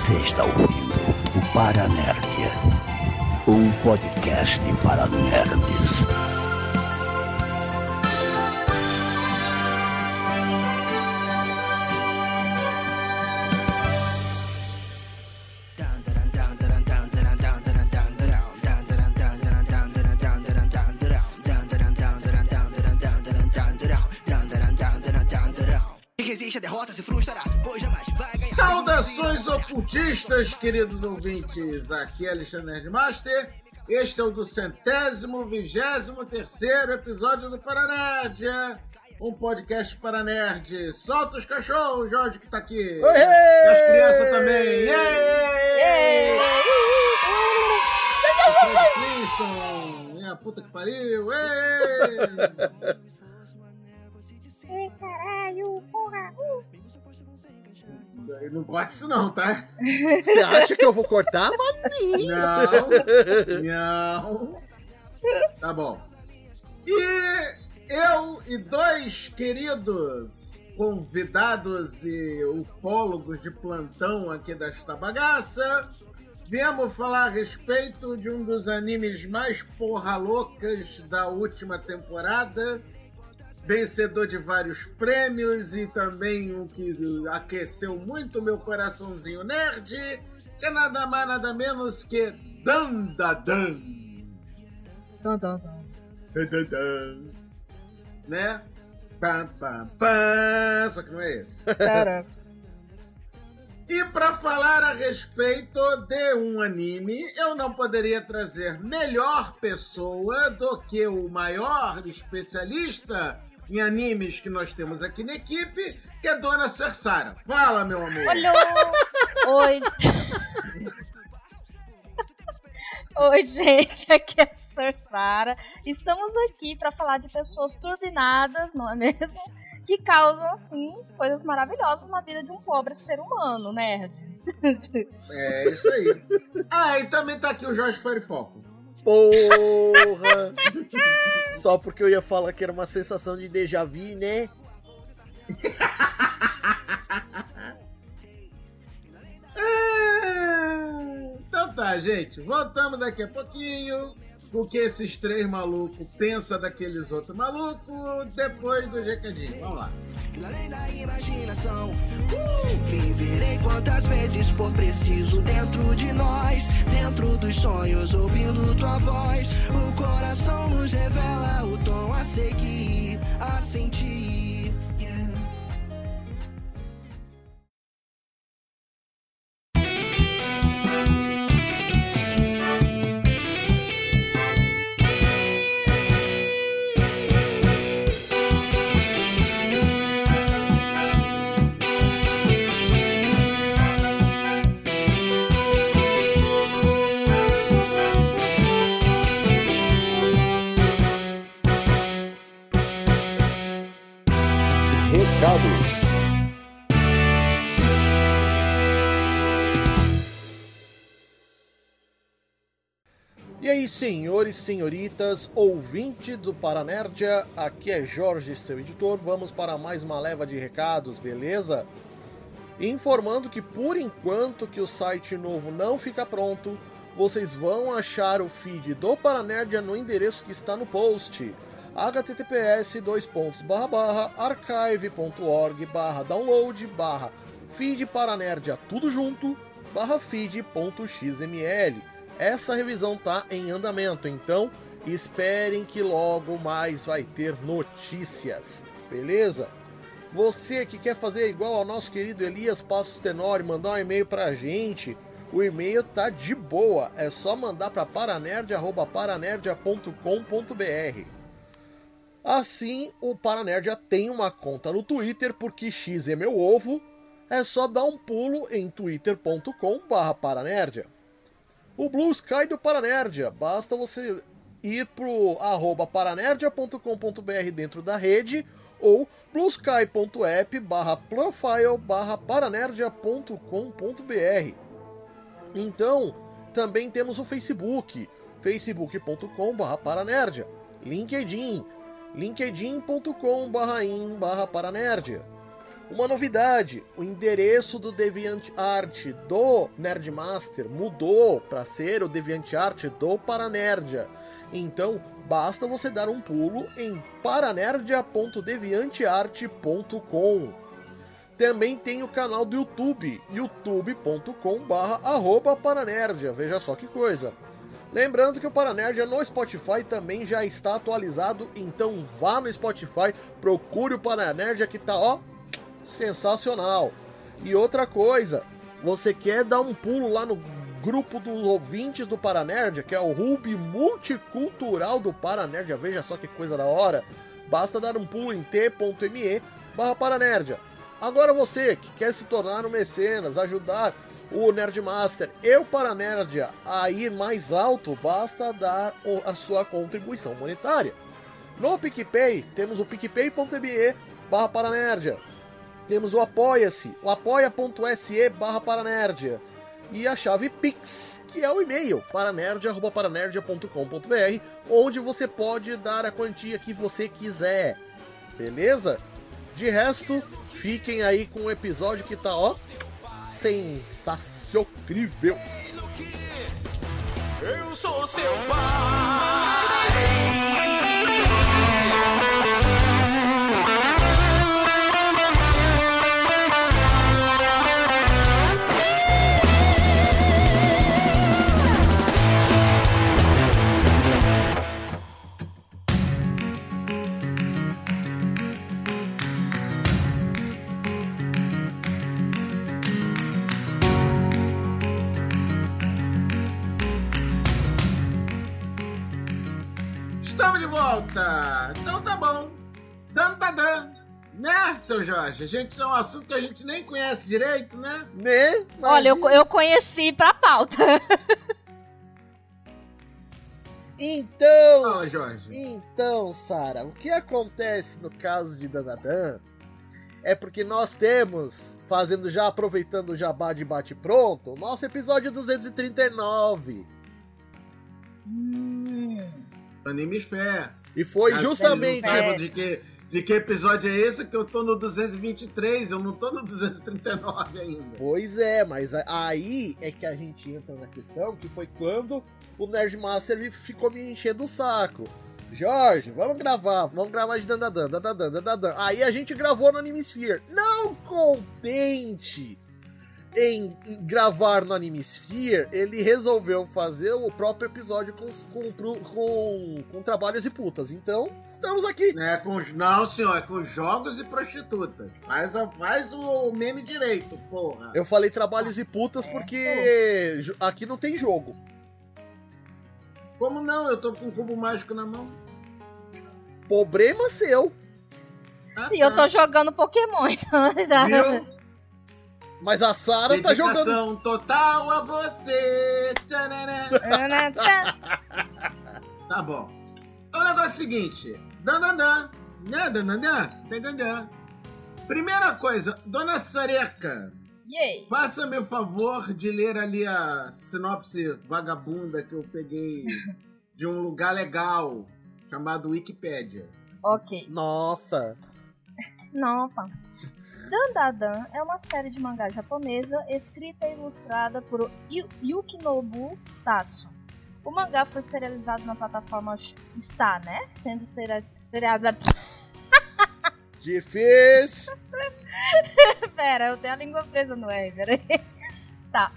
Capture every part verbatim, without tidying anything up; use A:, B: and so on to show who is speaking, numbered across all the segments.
A: Você está ouvindo o Paranerdia, um podcast para nerds.
B: Saudações ocultistas, queridos ouvintes, aqui é Alexandre Nerdmaster, este é o do centésimo, vigésimo terceiro episódio do Paranerdia, um podcast para nerd. Solta os cachorros, Jorge, que tá aqui, e as crianças também, Êêêê! Clinton, minha puta que pariu, Êêêê!
C: Ei, caralho, porra! Uh.
B: Não corta isso não, tá?
D: Você acha que eu vou cortar, maninho?
B: Não, não. Tá bom. E eu e dois queridos convidados e ufólogos de plantão aqui desta bagaça viemos falar a respeito de um dos animes mais porra loucas da última temporada, vencedor de vários prêmios e também o que aqueceu muito meu coraçãozinho nerd, que é nada mais nada menos que Dandadan.
C: Dandadan.
B: Dandadan. Né? Pam, pam, pam. Só que não é esse.
C: Caraca.
B: E para falar a respeito de um anime, eu não poderia trazer melhor pessoa do que o maior especialista em animes que nós temos aqui na equipe, que é Dona Cersara. Fala, meu amor.
C: Olô! Oi. Oi, gente, aqui é a Cersara. Estamos aqui para falar de pessoas turbinadas, não é mesmo? Que causam, assim, coisas maravilhosas na vida de um pobre ser humano, nerd.
B: É, isso aí. Ah, e também tá aqui o Jorge Farifoco.
D: Porra! Só porque eu ia falar que era uma sensação de déjà vu, né?
B: Então tá, gente. Voltamos daqui a pouquinho. O que esses três malucos pensam daqueles outros malucos depois do recadinho. Vamos lá.
E: Além da imaginação, uh! viverei quantas vezes for preciso dentro de nós, dentro dos sonhos, ouvindo tua voz. O coração nos revela o tom a seguir, a sentir. Yeah.
D: Recados. E aí, senhores e senhoritas, ouvintes do Paranerdia, aqui é Jorge, seu editor. Vamos para mais uma leva de recados, beleza? Informando que por enquanto que o site novo não fica pronto, vocês vão achar o feed do Paranerdia no endereço que está no post. https dois pontos barra barra archive ponto org barra download barra feed paranerdia tudo junto barra feed ponto xml. Essa revisão tá em andamento, então esperem que logo mais vai ter notícias, beleza? Você que quer fazer igual ao nosso querido Elias Passos Tenório, mandar um e-mail pra gente, o e-mail tá de boa, é só mandar para paranerdia arroba paranerdia ponto com ponto br. Assim, o Paranerdia tem uma conta no Twitter, porque X é meu ovo, é só dar um pulo em twitter ponto com barra paranerdia. O Blue Sky do Paranerdia, basta você ir pro arroba paranerdia ponto com ponto br dentro da rede, ou bluesky ponto app barra profile barra paranerdia ponto com ponto br. Então, também temos o Facebook, facebook ponto com barra paranerdia, LinkedIn, linkedin ponto com barra in barra paranerdia, Uma novidade, o endereço do DeviantArt do Nerdmaster mudou para ser o DeviantArt do Paranerdia. Então, basta você dar um pulo em paranerdia ponto deviantart ponto com. Também tem o canal do YouTube, youtube ponto com barra arroba paranerdia. Veja só que coisa. Lembrando que o Paranerdia no Spotify também já está atualizado, então vá no Spotify, procure o Paranerdia que tá, ó, sensacional. E outra coisa, você quer dar um pulo lá no grupo dos ouvintes do Paranerdia, que é o Hub Multicultural do Paranerdia, veja só que coisa da hora, basta dar um pulo em t.me barra Paranerdia. Agora você que quer se tornar um mecenas, ajudar o Nerdmaster e o Paranerdia a ir mais alto, basta dar a sua contribuição monetária. No PicPay, temos o picpay.me barra Paranerdia. Temos o Apoia-se, o apoia.se barra Paranerdia. E a chave Pix, que é o e-mail, paranerdia arroba paranerdia ponto com ponto br, onde você pode dar a quantia que você quiser. Beleza? De resto, fiquem aí com o episódio que tá, ó, sensacional.
E: Eu sou seu pai.
B: Estamos de volta! Então tá bom. Dan, tá dando. Né, seu Jorge? A gente é um assunto que a gente nem conhece direito, né?
D: Né? Mas...
C: Olha, eu, eu conheci pra pauta.
D: Então,
B: Fala, Jorge.
D: então, Sara, o que acontece no caso de Dandadan é porque nós temos, fazendo já, aproveitando o jabá de bate-pronto, o nosso episódio duzentos e trinta e nove.
C: Hum.
B: Animes Fé.
D: E foi
B: Ah,
D: justamente...
B: vocês não sabem de que, de que episódio é esse, que eu tô no duzentos e vinte e três, eu não tô no duzentos e trinta e nove ainda.
D: Pois é, mas aí é que a gente entra na questão, que foi quando o Nerdmaster ficou me enchendo o saco. Jorge, vamos gravar, vamos gravar de Dandadan, Dandadan, Dandadan. Aí a gente gravou no Animesphere. Não contente em gravar no Animesphere, ele resolveu fazer o próprio episódio com, com, com, com trabalhos e putas. Então, estamos aqui.
B: É com, não, senhor, é com jogos e prostitutas. Faz, a, faz o meme direito, porra.
D: Eu falei trabalhos e putas porque aqui não tem jogo.
B: Como não? Eu tô com um cubo mágico na mão.
D: Problema seu.
B: Ah,
C: E eu tô jogando Pokémon, então...
B: Viu?
D: Mas a Sara tá jogando...
B: Dedicação total a você. Tchananã. Tá bom. O negócio é o seguinte. Dandanã. Né, dandanã? Dandanã. Primeira coisa, Dona Sareca,
C: Yay.
B: faça-me o favor de ler ali a sinopse vagabunda que eu peguei de um lugar legal chamado Wikipédia.
C: Ok.
D: Nossa.
C: Nossa. Dandadan é uma série de mangá japonesa escrita e ilustrada por Yu- Yukinobu Tatsu. O mangá foi serializado na plataforma... Está, né? Sendo seri- serializado...
D: Difícil.
C: Pera, eu tenho a língua presa no R, peraí. Tá.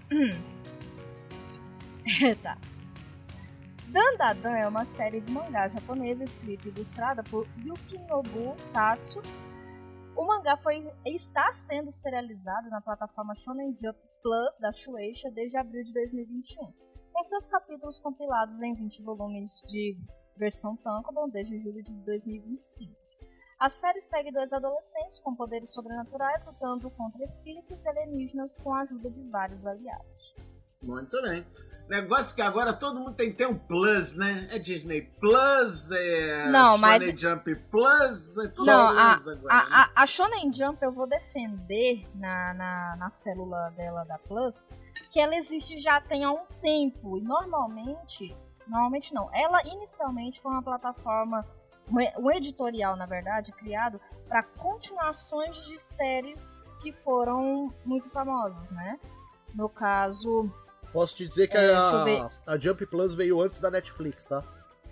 C: Tá. Dandadan é uma série de mangá japonesa escrita e ilustrada por Yukinobu Tatsu. O mangá foi, está sendo serializado na plataforma Shonen Jump Plus da Shueisha desde abril de dois mil e vinte e um, com seus capítulos compilados em vinte volumes de versão tankobon desde julho de dois mil e vinte e cinco. A série segue dois adolescentes com poderes sobrenaturais lutando contra espíritos alienígenas com a ajuda de vários aliados.
B: Muito bem. Negócio que agora todo mundo tem que ter um Plus, né? É Disney Plus, é
C: Não, mas-
B: Shonen Jump Plus, é tudo
C: Não, a,
B: Plus agora.
C: a, a, a Shonen Jump eu vou defender na, na, na célula dela da Plus, que ela existe já tem há um tempo. E normalmente, normalmente não, ela inicialmente foi uma plataforma um, um editorial, na verdade, criado para continuações de séries que foram muito famosas, né? No caso...
D: Posso te dizer que
C: é,
D: a, a Jump Plus veio antes da Netflix, tá?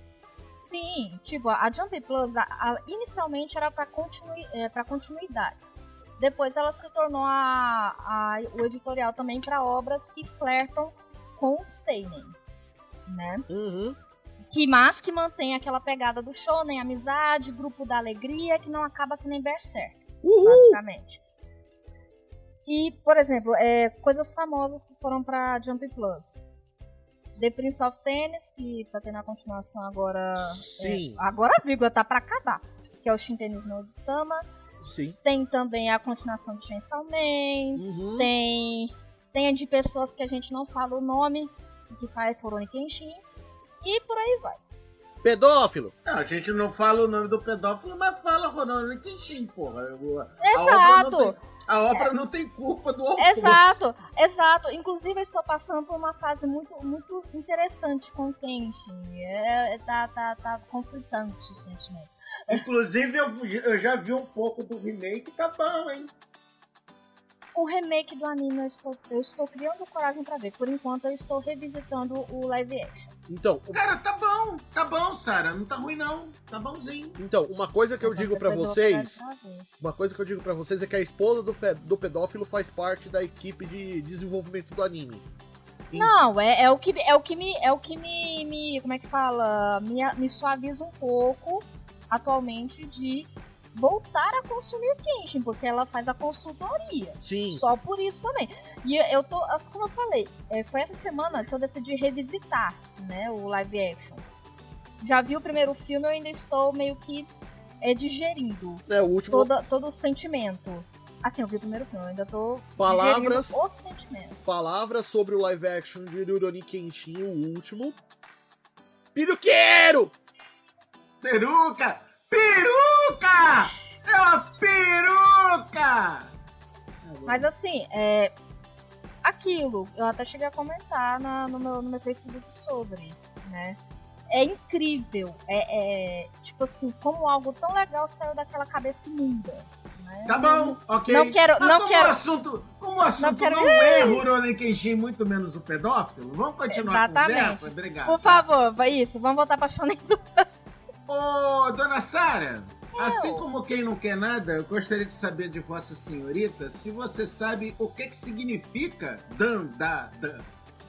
C: Sim, tipo, a Jump Plus a, a, inicialmente era para continui, é, para continuidades. Depois ela se tornou a, a, o editorial também para obras que flertam com o seinen, né?
D: Uhum.
C: Que, mas que mantém aquela pegada do shonen, amizade, grupo da alegria, que não acaba que nem Berserk,
D: Uhul.
C: basicamente. E, por exemplo, é, coisas famosas que foram pra Jump Plus. The Prince of Tennis, que tá tendo a continuação agora.
D: Sim.
C: É, agora a vírgula tá pra acabar. Que é o Shin Tennis no Sama.
D: Sim.
C: Tem também a continuação de Chainsaw Man.
D: Uhum.
C: Tem, tem a de pessoas que a gente não fala o nome, que faz Rurouni Kenshin. E por aí vai.
D: Pedófilo!
B: Não, a gente não fala o nome do pedófilo, mas fala Rurouni Kenshin, porra.
C: Exato!
B: A obra não tem culpa do autor.
C: Exato, exato. Inclusive, eu estou passando por uma fase muito, muito interessante com o Kenshin. É, é, tá, tá, tá conflitante o sentimento.
B: Inclusive, eu, eu já vi um pouco do remake, tá bom, hein?
C: O remake do anime eu estou, eu estou criando coragem pra ver. Por enquanto, eu estou revisitando o live action.
D: Então, o-
B: Cara, tá bom, tá bom, Sara. Não tá ruim, não. Tá bonzinho.
D: então, uma coisa que eu digo pra
C: Depois eu
D: vocês,
C: quero pra ver.
D: uma coisa que eu digo para vocês é que a esposa do, fe- do pedófilo faz parte da equipe de desenvolvimento do anime. E-
C: Não, é, é o que, é o que me, é o que me, me como é que fala, me, me suaviza um pouco atualmente de voltar a consumir Kenshin, porque ela faz a consultoria.
D: Sim.
C: Só por isso também. E eu tô, assim como eu falei, é, foi essa semana que eu decidi revisitar, né, o live action. Já vi o primeiro filme, eu ainda estou meio que é, digerindo
D: É o último.
C: toda, todo o sentimento. Assim, eu vi o primeiro filme, eu ainda tô
D: Palavras-
C: digerindo o sentimento.
D: Palavras sobre o live action de Rurouni Kenshin, o último. Piruqueiro!
B: Peruca! Peruca! É uma peruca!
C: Mas assim, é. Aquilo, eu até cheguei a comentar na- no, meu, no meu Facebook sobre, né? É incrível. É, é, tipo assim, como algo tão legal saiu daquela cabeça imunda. Né?
B: Tá bom, ok.
C: Não quero-
B: Mas
C: não
B: como
C: quero-
B: O assunto, como o assunto não,
C: quero-
B: é Rurouni Kenshin, muito menos o pedófilo, vamos continuar
C: Exatamente.
B: a conversa? Obrigado.
C: Por favor, vai isso, vamos voltar pra Shonen.
B: Ô, dona Sara, assim como quem não quer nada, eu gostaria de saber de Vossa Senhorita se você sabe o que que significa Dan-da-dan.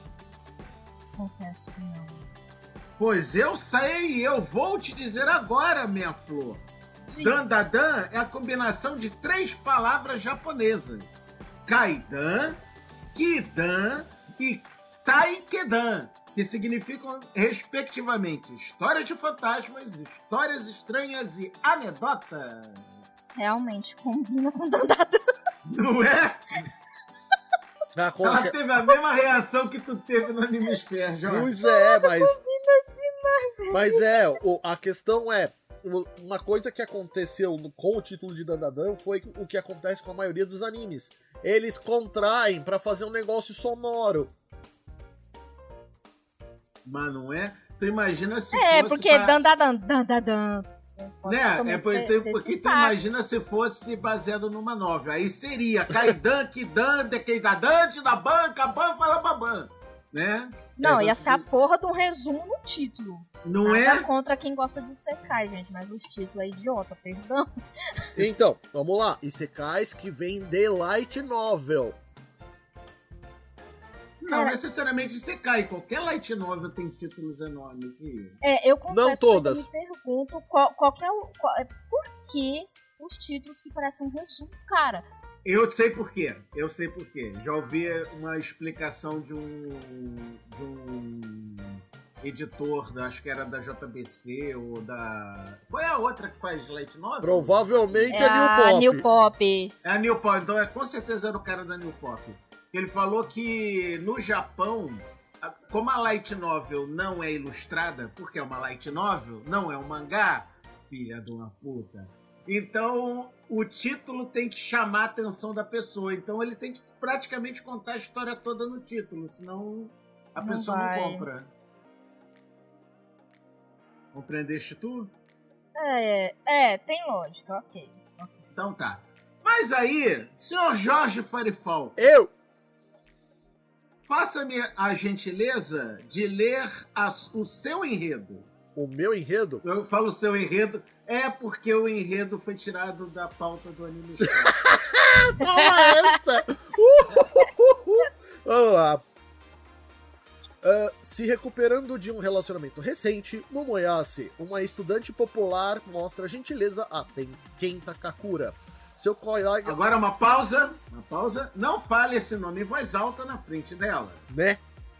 C: Confesso que não.
B: Pois eu sei e eu vou te dizer agora, minha flor.
C: Sim.
B: Dan-da-dan é a combinação de três palavras japonesas. Kaidan, Kidan e Taikedan, que significam, respectivamente, histórias de fantasmas, histórias estranhas e anedotas.
C: Realmente combina com Dandada.
B: Não é?
D: Ah, como
B: Ela
D: que-
B: teve a mesma reação que tu teve no Animesphere, Jorge.
D: Pois é, mas. Mas é, o- a questão é. o- Uma coisa que aconteceu no- com o título de Dandadan foi o que acontece com a maioria dos animes. Eles contraem pra fazer um negócio sonoro.
B: Mas não é? Tu imagina se
C: É,
B: fosse
C: porque
B: pra...
C: Dandadan, Dandadan.
B: Né? É porque, porque tu imagina se fosse baseado numa novel. Aí seria Kaidan, Kidan, Dekeidadan, da banca, ban, fala babam. Né?
C: Não,
B: É,
C: ia
B: você-
C: ser a porra de um resumo no título.
B: Não
C: Nada
B: é?
C: contra quem gosta de Sekai, gente, mas os títulos é idiota, perdão.
D: Então, vamos lá. Isekais que vem de Light Novel.
B: Não
C: Cara-
B: necessariamente você cai. Qualquer light novel tem títulos enormes. Filho.
C: É, eu confesso
D: Não todas.
C: que eu me pergunto qual, qual que é o, qual- é- por que os títulos que parecem um resumo, cara.
B: Eu sei por quê. Eu sei por quê. Já ouvi uma explicação de um, de um editor, da- acho que era da J B C ou da... Qual é a outra que faz light novel?
D: Provavelmente
C: É
D: é,
C: a
D: New
C: New
D: Pop.
C: Pop.
B: É a New Pop, então é, com certeza era o cara da New Pop. Ele falou que no Japão, a- como a light novel não é ilustrada, porque é uma light novel, não é um mangá, filha de uma puta. Então o título tem que chamar a atenção da pessoa. Então ele tem que praticamente contar a história toda no título, senão a
C: Não
B: pessoa
C: vai.
B: não compra. Compreendeste tu?
C: É, é, tem lógica, ok.
B: Então tá. Mas aí, senhor Jorge Farifal,
D: Eu?
B: faça-me a gentileza de ler as- o seu enredo.
D: O meu enredo?
B: Eu falo o seu enredo, é porque o enredo foi tirado da pauta do anime.
D: Toma essa! Uhuhuhu. Vamos lá. Uh, se recuperando de um relacionamento recente, Momoyase, uma estudante popular, mostra gentileza a Ten- Kenta Kakura. Seu colega...
B: Agora uma pausa, uma pausa. Não fale esse nome em voz alta na frente dela.
D: Né?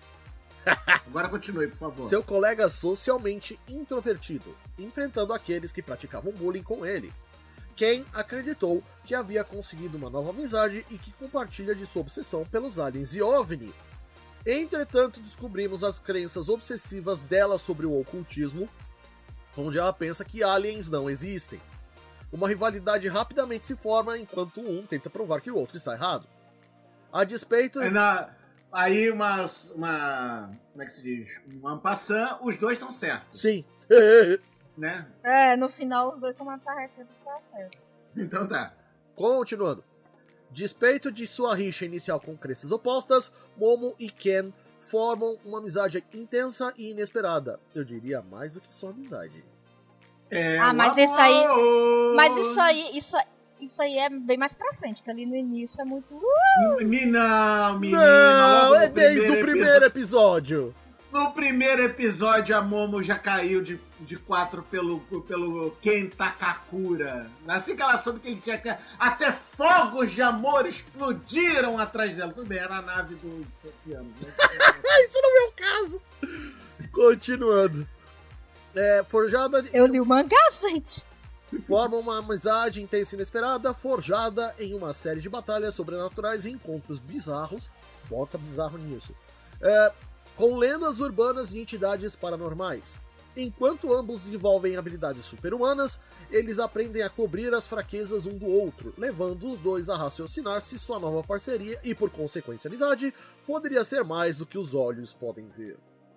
B: Agora continue, por favor.
D: Seu colega socialmente introvertido, enfrentando aqueles que praticavam bullying com ele. Ken acreditou que havia conseguido uma nova amizade e que compartilha de sua obsessão pelos aliens e OVNI. Entretanto, descobrimos as crenças obsessivas dela sobre o ocultismo, onde ela pensa que aliens não existem. Uma rivalidade rapidamente se forma enquanto um tenta provar que o outro está errado. A despeito...
B: É na- Aí uma, uma... Como é que se diz? Um passant, os dois estão certos,
D: Sim.
B: né?
C: É, no final os dois estão matando a reta, tá certo.
B: Então tá.
D: Continuando. Despeito de sua rixa inicial com crenças opostas, Momo e Ken formam uma amizade intensa e inesperada. Eu diria mais do que só amizade.
B: É
C: Ah,
B: o
C: mas isso aí-
B: amor.
C: Mas isso aí, isso, isso aí é bem mais pra frente, que ali no início é muito...
B: Me- Não, menina.
D: Não,
B: logo
D: é
B: no
D: desde
B: primeiro
D: o primeiro episódio.
B: No primeiro episódio, a Momo já caiu de, de quatro pelo, pelo Kenta Kakura. Assim que ela soube que ele tinha que... Até fogos de amor explodiram atrás dela. Tudo bem, era a nave do Sofiano. Né?
D: Isso não é o caso. Continuando. É, forjada...
C: Eu li o mangá, gente.
D: Forma uma amizade intensa e inesperada, forjada em uma série de batalhas sobrenaturais e encontros bizarros. Bota bizarro nisso. É, com lendas urbanas e entidades paranormais. Enquanto ambos desenvolvem habilidades super-humanas, eles aprendem a cobrir as fraquezas um do outro, levando os dois a raciocinar se sua nova parceria e, por consequência, amizade, poderia ser mais do que os olhos podem ver.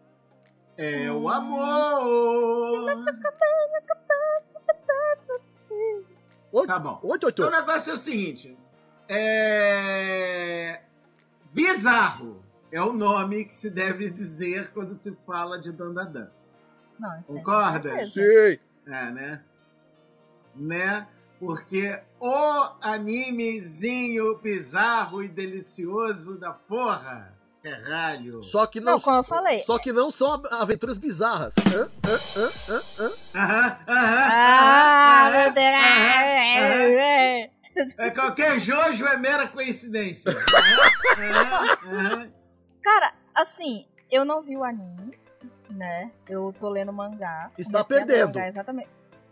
B: É o amor.
D: Oi,
B: Tá bom.
D: oi, Toito.
B: Então o negócio é o seguinte. É... Bizarro é o nome que se deve dizer quando se fala de Dandadan.
C: Não, isso aí
B: Concorda?
C: com certeza.
D: Sim.
B: É, né? Né? Porque o animezinho bizarro e delicioso da porra, caralho.
D: Só que não,
C: Não, como eu falei.
D: Só que não são aventuras bizarras. Hã? Hã? Hã? Hã? Hã?
B: Aham, aham,
C: Ah,
B: aham,
C: meu Deus.
B: aham,
C: É.
B: É, qualquer Jojo é mera coincidência. Aham, aham, aham.
C: Cara, assim, eu não vi o anime, né? Eu tô lendo mangá.
D: Está
C: Comecei a ler
D: perdendo.
C: mangá, exatamente.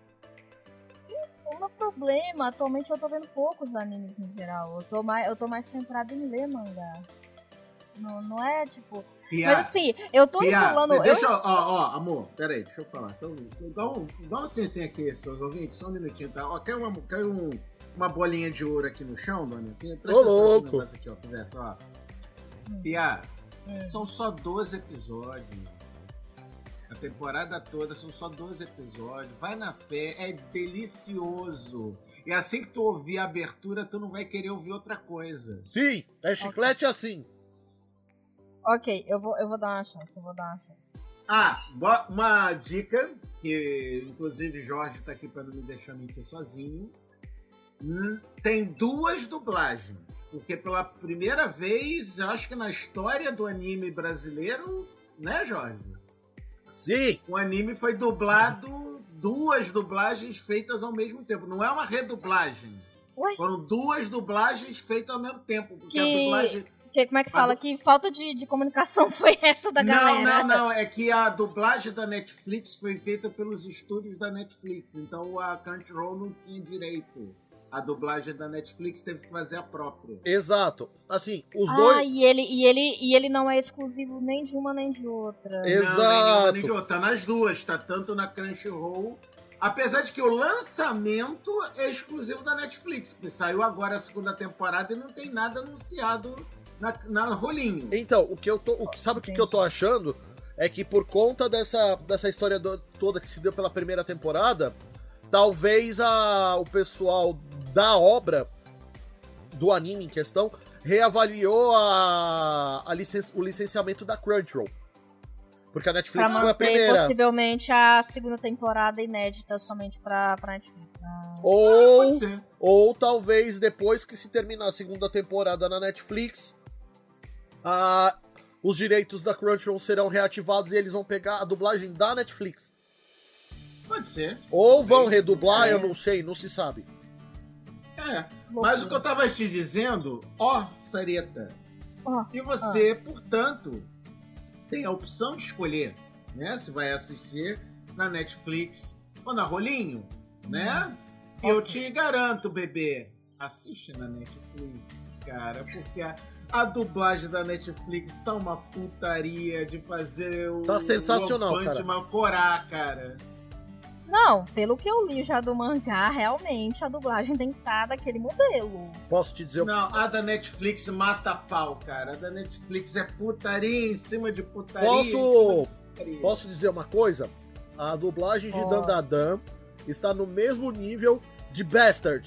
C: E o meu problema, atualmente eu tô vendo poucos animes no geral. Eu tô mais, eu tô mais centrada em ler mangá. Não, não é tipo.
B: Fia,
C: Mas assim, eu tô
B: Fia,
C: enrolando. Eu,
B: deixa eu, ó, ó, amor, peraí, deixa eu falar. Então, dá um, dá um licencinha aqui, seus ouvintes, só um minutinho, tá? Ó, caiu uma, caiu um, uma bolinha de ouro aqui no chão, dona. Presta
D: Ô,
B: atenção no
D: louco.
B: negócio aqui, ó, conversa, ó. Fia, são só doze episódios. A temporada toda são só doze episódios. Vai na fé, é delicioso. E assim que tu ouvir a abertura, tu não vai querer ouvir outra coisa.
D: Sim, é chiclete assim.
C: Ok, eu vou, eu vou dar uma chance, eu vou dar uma chance.
B: Ah, bo- uma dica, que inclusive Jorge tá aqui pra não me deixar mentir sozinho. Hum, tem duas dublagens. Porque pela primeira vez, eu acho que na história do anime brasileiro, né, Jorge?
D: Sim.
B: O anime foi dublado, duas dublagens feitas ao mesmo tempo. Não é uma redublagem.
C: Ué?
B: Foram duas dublagens feitas ao mesmo tempo. Porque
C: Que-
B: a dublagem.
C: Que, como é que fala? Que falta de, de comunicação foi essa da
B: Não,
C: galera?
B: não, não. É que a dublagem da Netflix foi feita pelos estúdios da Netflix. Então a Crunchyroll não tinha direito. A dublagem da Netflix teve que fazer a própria.
D: Exato. Assim, os
C: Ah,
D: dois.
C: e ele, e, ele, e ele não é exclusivo nem de uma nem de outra.
D: Exato.
B: Não, nem nenhuma, nem de outra. Tá nas duas. Tá tanto na Crunchyroll. Apesar de que o lançamento é exclusivo da Netflix. Que saiu agora a segunda temporada e não tem nada anunciado na, na rolinho.
D: Então, o que eu tô. O que, sabe o que, que eu tô achando? É que por conta dessa, dessa história do- toda que se deu pela primeira temporada, talvez a, o pessoal da obra, do anime em questão, reavaliou a, a licen, o licenciamento da Crunchyroll. Porque a Netflix
C: pra
D: foi a primeira.
C: Possivelmente a segunda temporada inédita somente pra, pra Netflix.
D: Ou, ou talvez depois que se terminar a segunda temporada na Netflix, a, os direitos da Crunchyroll serão reativados e eles vão pegar a dublagem da Netflix.
B: Pode ser.
D: Ou vão redublar, é. eu não sei, não se sabe.
B: É, mas o que eu tava te dizendo, ó, Sareta, oh, e você, oh. portanto, tem a opção de escolher, né? Se vai assistir na Netflix ou na Rolinho, né? E eu te garanto, bebê, assiste na Netflix, cara, porque a, a dublagem da Netflix tá uma putaria de fazer o...
D: Tá sensacional,
B: o
D: cara.
B: Mancorá, cara.
C: Não, pelo que eu li já do mangá, realmente a dublagem tem que estar daquele modelo.
D: Posso te dizer...
B: Não, a da Netflix mata pau, cara. A da Netflix é putaria em cima de putaria.
D: Posso,
B: de putaria.
D: Posso dizer uma coisa? A dublagem de oh. Dandadan está no mesmo nível de Bastard.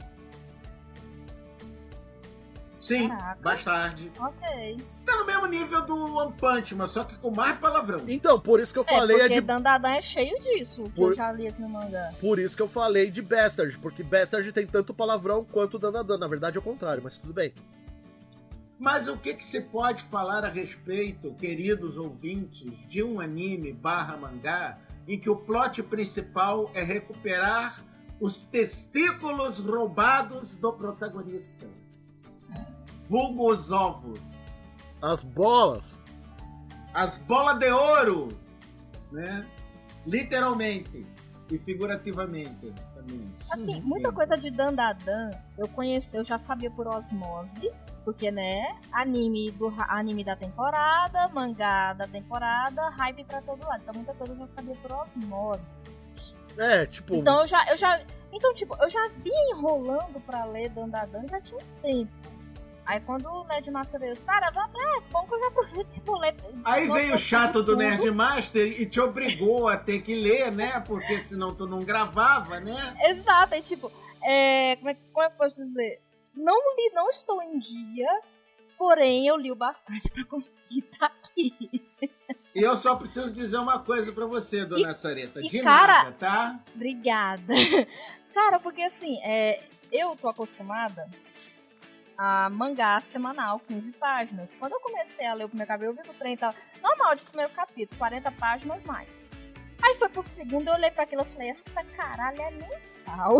B: Sim,
C: Caraca.
B: Bastard.
C: Ok.
B: Tá no mesmo nível do One Punch Man, só que com mais palavrão.
D: Então, por isso que eu falei...
C: É, porque
D: é de...
C: Dandadan é cheio disso, que por... eu já li aqui no mangá.
D: Por isso que eu falei de Bastard, porque Bastard tem tanto palavrão quanto Dandadan. Na verdade é o contrário, mas tudo bem.
B: Mas o que que se pode falar a respeito, queridos ouvintes, de um anime barra mangá em que o plot principal é recuperar os testículos roubados do protagonista? Vulgo os ovos.
D: As bolas.
B: As bolas de ouro, né? Literalmente e figurativamente também.
C: Assim, muita coisa de Dandadan eu conheci, eu já sabia por osmose, porque, né, anime, do, anime da temporada, mangá da temporada, hype pra todo lado. Então muita coisa eu já sabia por osmose.
D: É, tipo...
C: Então eu já, eu já, então, tipo, eu já vinha enrolando pra ler Dandadan já tinha um tempo. Aí quando o Nerdmaster veio, cara, é bom que eu já aproveitei pra ler.
B: Aí veio o chato do Nerdmaster e te obrigou a ter que ler, né? Porque senão tu não gravava, né?
C: Exato, e tipo, é, como, é, como é que eu posso dizer? Não li, não estou em dia, porém eu li o bastante pra conseguir estar aqui.
B: E eu só preciso dizer uma coisa pra você, dona
C: e,
B: Sareta.
C: E
B: de
C: cara,
B: nada, tá?
C: Obrigada. Cara, porque assim, é, eu tô acostumada a mangá semanal, quinze páginas. Quando eu comecei a ler o primeiro capítulo, eu vi que o trem tava normal de primeiro capítulo, quarenta páginas mais. Aí foi pro segundo, eu olhei pra aquilo e falei, essa caralho é mensal.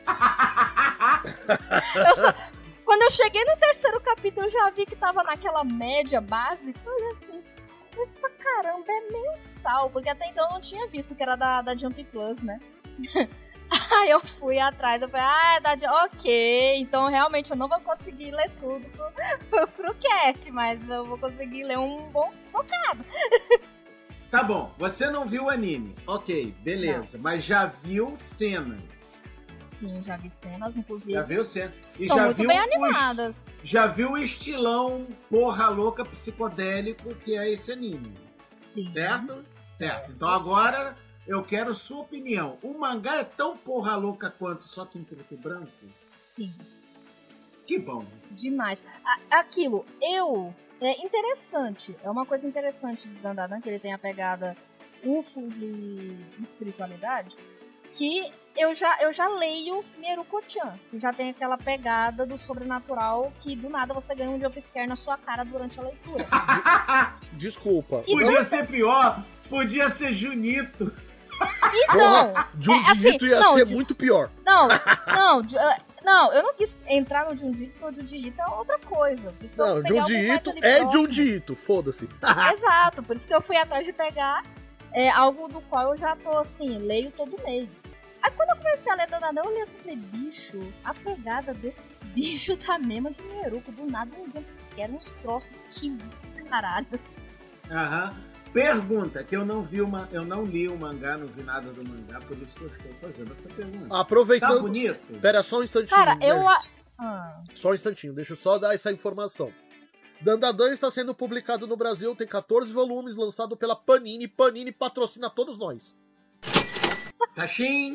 C: eu só, quando eu cheguei no terceiro capítulo, eu já vi que tava naquela média básica. Eu olhei assim, essa caramba é mensal, porque até então eu não tinha visto que era da, da Jump Plus, né? Aí eu fui atrás, eu falei, ah, é da... ok, então realmente eu não vou conseguir ler tudo pro, pro, pro cast, mas eu vou conseguir ler um bom bocado.
B: Tá bom, você não viu o anime, ok, beleza, não. Mas já viu cenas.
C: Sim, já vi cenas, inclusive.
B: Já viu cenas. E
C: São
B: já
C: muito
B: viu
C: bem animadas.
B: O, já viu o estilão porra louca psicodélico que é esse anime.
C: Sim.
B: Certo? Certo, então agora... eu quero sua opinião. O mangá é tão porra louca quanto, só que em preto e branco?
C: Sim.
B: Que bom.
C: Demais. A, aquilo, eu... É interessante. É uma coisa interessante de Dandadan, que ele tem a pegada U F Os e espiritualidade, que eu já, eu já leio Mieruko-chan, que já tem aquela pegada do sobrenatural que do nada você ganha um jumpscare na sua cara durante a leitura.
D: Desculpa.
B: Podia não... ser pior. Podia ser Junito.
C: Então,
D: porra, Junjito é, assim, ia não, ser muito pior.
C: Não, não, não, eu não quis entrar no Junjito, porque o Junjito é outra coisa.
D: Não, Junjito é Junjito, foda-se.
C: Exato, por isso que eu fui atrás de pegar é, algo do qual eu já tô, assim, leio todo mês. Aí quando eu comecei a ler Dandadan, eu olhei assim, falei, bicho, a pegada desse bicho tá mesmo de Mieruko, do nada um dia que eram uns troços esquisitos, caralho.
B: Aham. Pergunta, que eu não vi uma, eu não li o mangá, não vi nada do mangá, por isso que eu estou fazendo essa pergunta.
D: Aproveitando.
B: Tá bonito?
D: Pera só um instantinho.
C: Cara, eu.
D: Né?
C: Ah.
D: Só um instantinho, deixa eu só dar essa informação. Dandadan está sendo publicado no Brasil, tem catorze volumes, lançado pela Panini. Panini patrocina todos nós.
B: Tachim!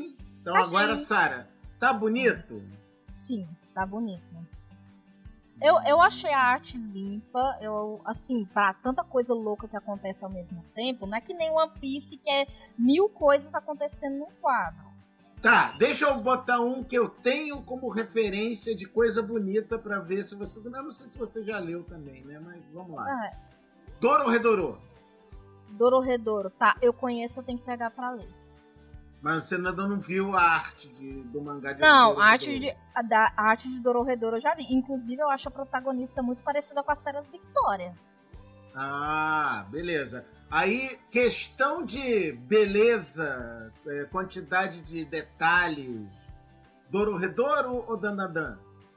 B: Então agora, Sara, tá bonito?
C: Sim, tá bonito. Eu, eu achei a arte limpa, eu, assim, pra tanta coisa louca que acontece ao mesmo tempo, não é que nem One Piece que é mil coisas acontecendo num quadro.
B: Tá, deixa eu botar um que eu tenho como referência de coisa bonita pra ver se você... Eu não sei se você já leu também, né? Mas vamos lá.
C: Ah,
B: Dororedoro.
C: Dororedoro, tá, eu conheço, eu tenho que pegar pra ler.
B: Mas você ainda não viu a arte de, do mangá de
C: Não,
B: Dororedoro.
C: a arte de, a, da, a arte de Dororedoro eu já vi. Inclusive, eu acho a protagonista muito parecida com a Ceras Victoria.
B: Ah, beleza. Aí, questão de beleza, é, quantidade de detalhes. Dororedoro ou Dandadan?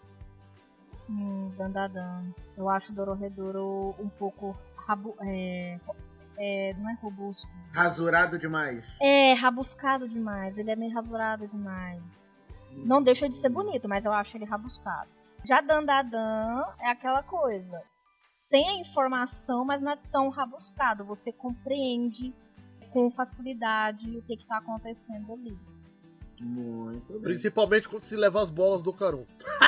C: Hum, Dandadan. Eu acho Dororedoro um pouco rabu... É, é, não é robusto.
B: Rasurado demais.
C: É, rabuscado demais. Ele é meio rasurado demais. Hum. Não deixa de ser bonito, mas eu acho ele rabuscado. Já Dandadan é aquela coisa. Tem a informação, mas não é tão rabuscado. Você compreende com facilidade o que está acontecendo ali.
B: Muito bem.
D: Principalmente quando se leva as bolas do Karun.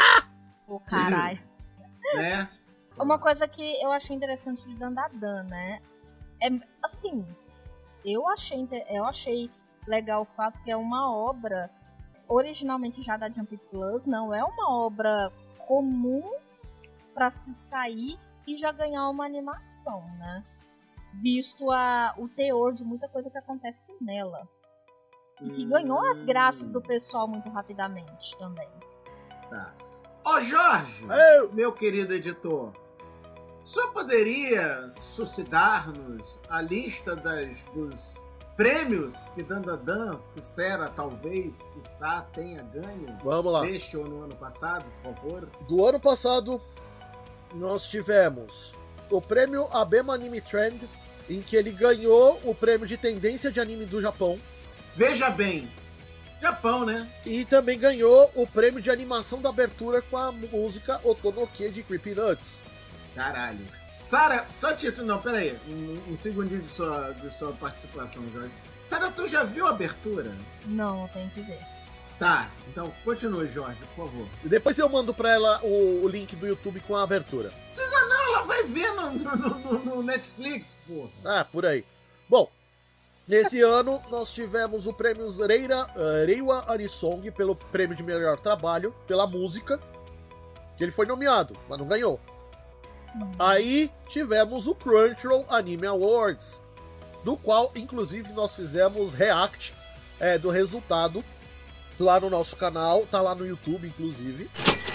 C: Ô, caralho.
B: Né?
C: Uma coisa que eu achei interessante de Dandadan, né? É, assim, eu achei, eu achei legal o fato que é uma obra originalmente já da Jump Plus, não é uma obra comum para se sair e já ganhar uma animação, né? Visto a, o teor de muita coisa que acontece nela. E que ganhou as graças do pessoal muito rapidamente também.
B: Tá. Ó, Jorge,
D: Eu...
B: meu querido editor, só poderia suscitar-nos a lista das, dos prêmios que Dandadan, que Sera talvez, quiçá, tenha ganho?
D: Vamos lá.
B: Neste ou no ano passado, por favor?
D: Do ano passado, nós tivemos o prêmio Abema Anime Trend, em que ele ganhou o prêmio de tendência de anime do Japão.
B: Veja bem, Japão, né?
D: E também ganhou o prêmio de animação da abertura com a música Otonoke de Creepy Nuts.
B: Caralho. Sara, só título, não, pera aí, um, um segundinho de sua, de sua participação, Jorge. Sara, tu já viu a abertura?
C: Não, eu tenho que ver.
B: Tá, então continue, Jorge, por favor.
D: E depois eu mando pra ela o, o link do YouTube com a abertura.
B: Precisa não, ela vai ver no, no, no, no Netflix, porra.
D: Ah, por aí. Bom, nesse ano nós tivemos o prêmio Reira, uh, Reiwa Anisong pelo prêmio de melhor trabalho, pela música, que ele foi nomeado, mas não ganhou. Hum. Aí tivemos o Crunchyroll Anime Awards, do qual, inclusive, nós fizemos react é, do resultado lá no nosso canal, tá lá no YouTube, inclusive.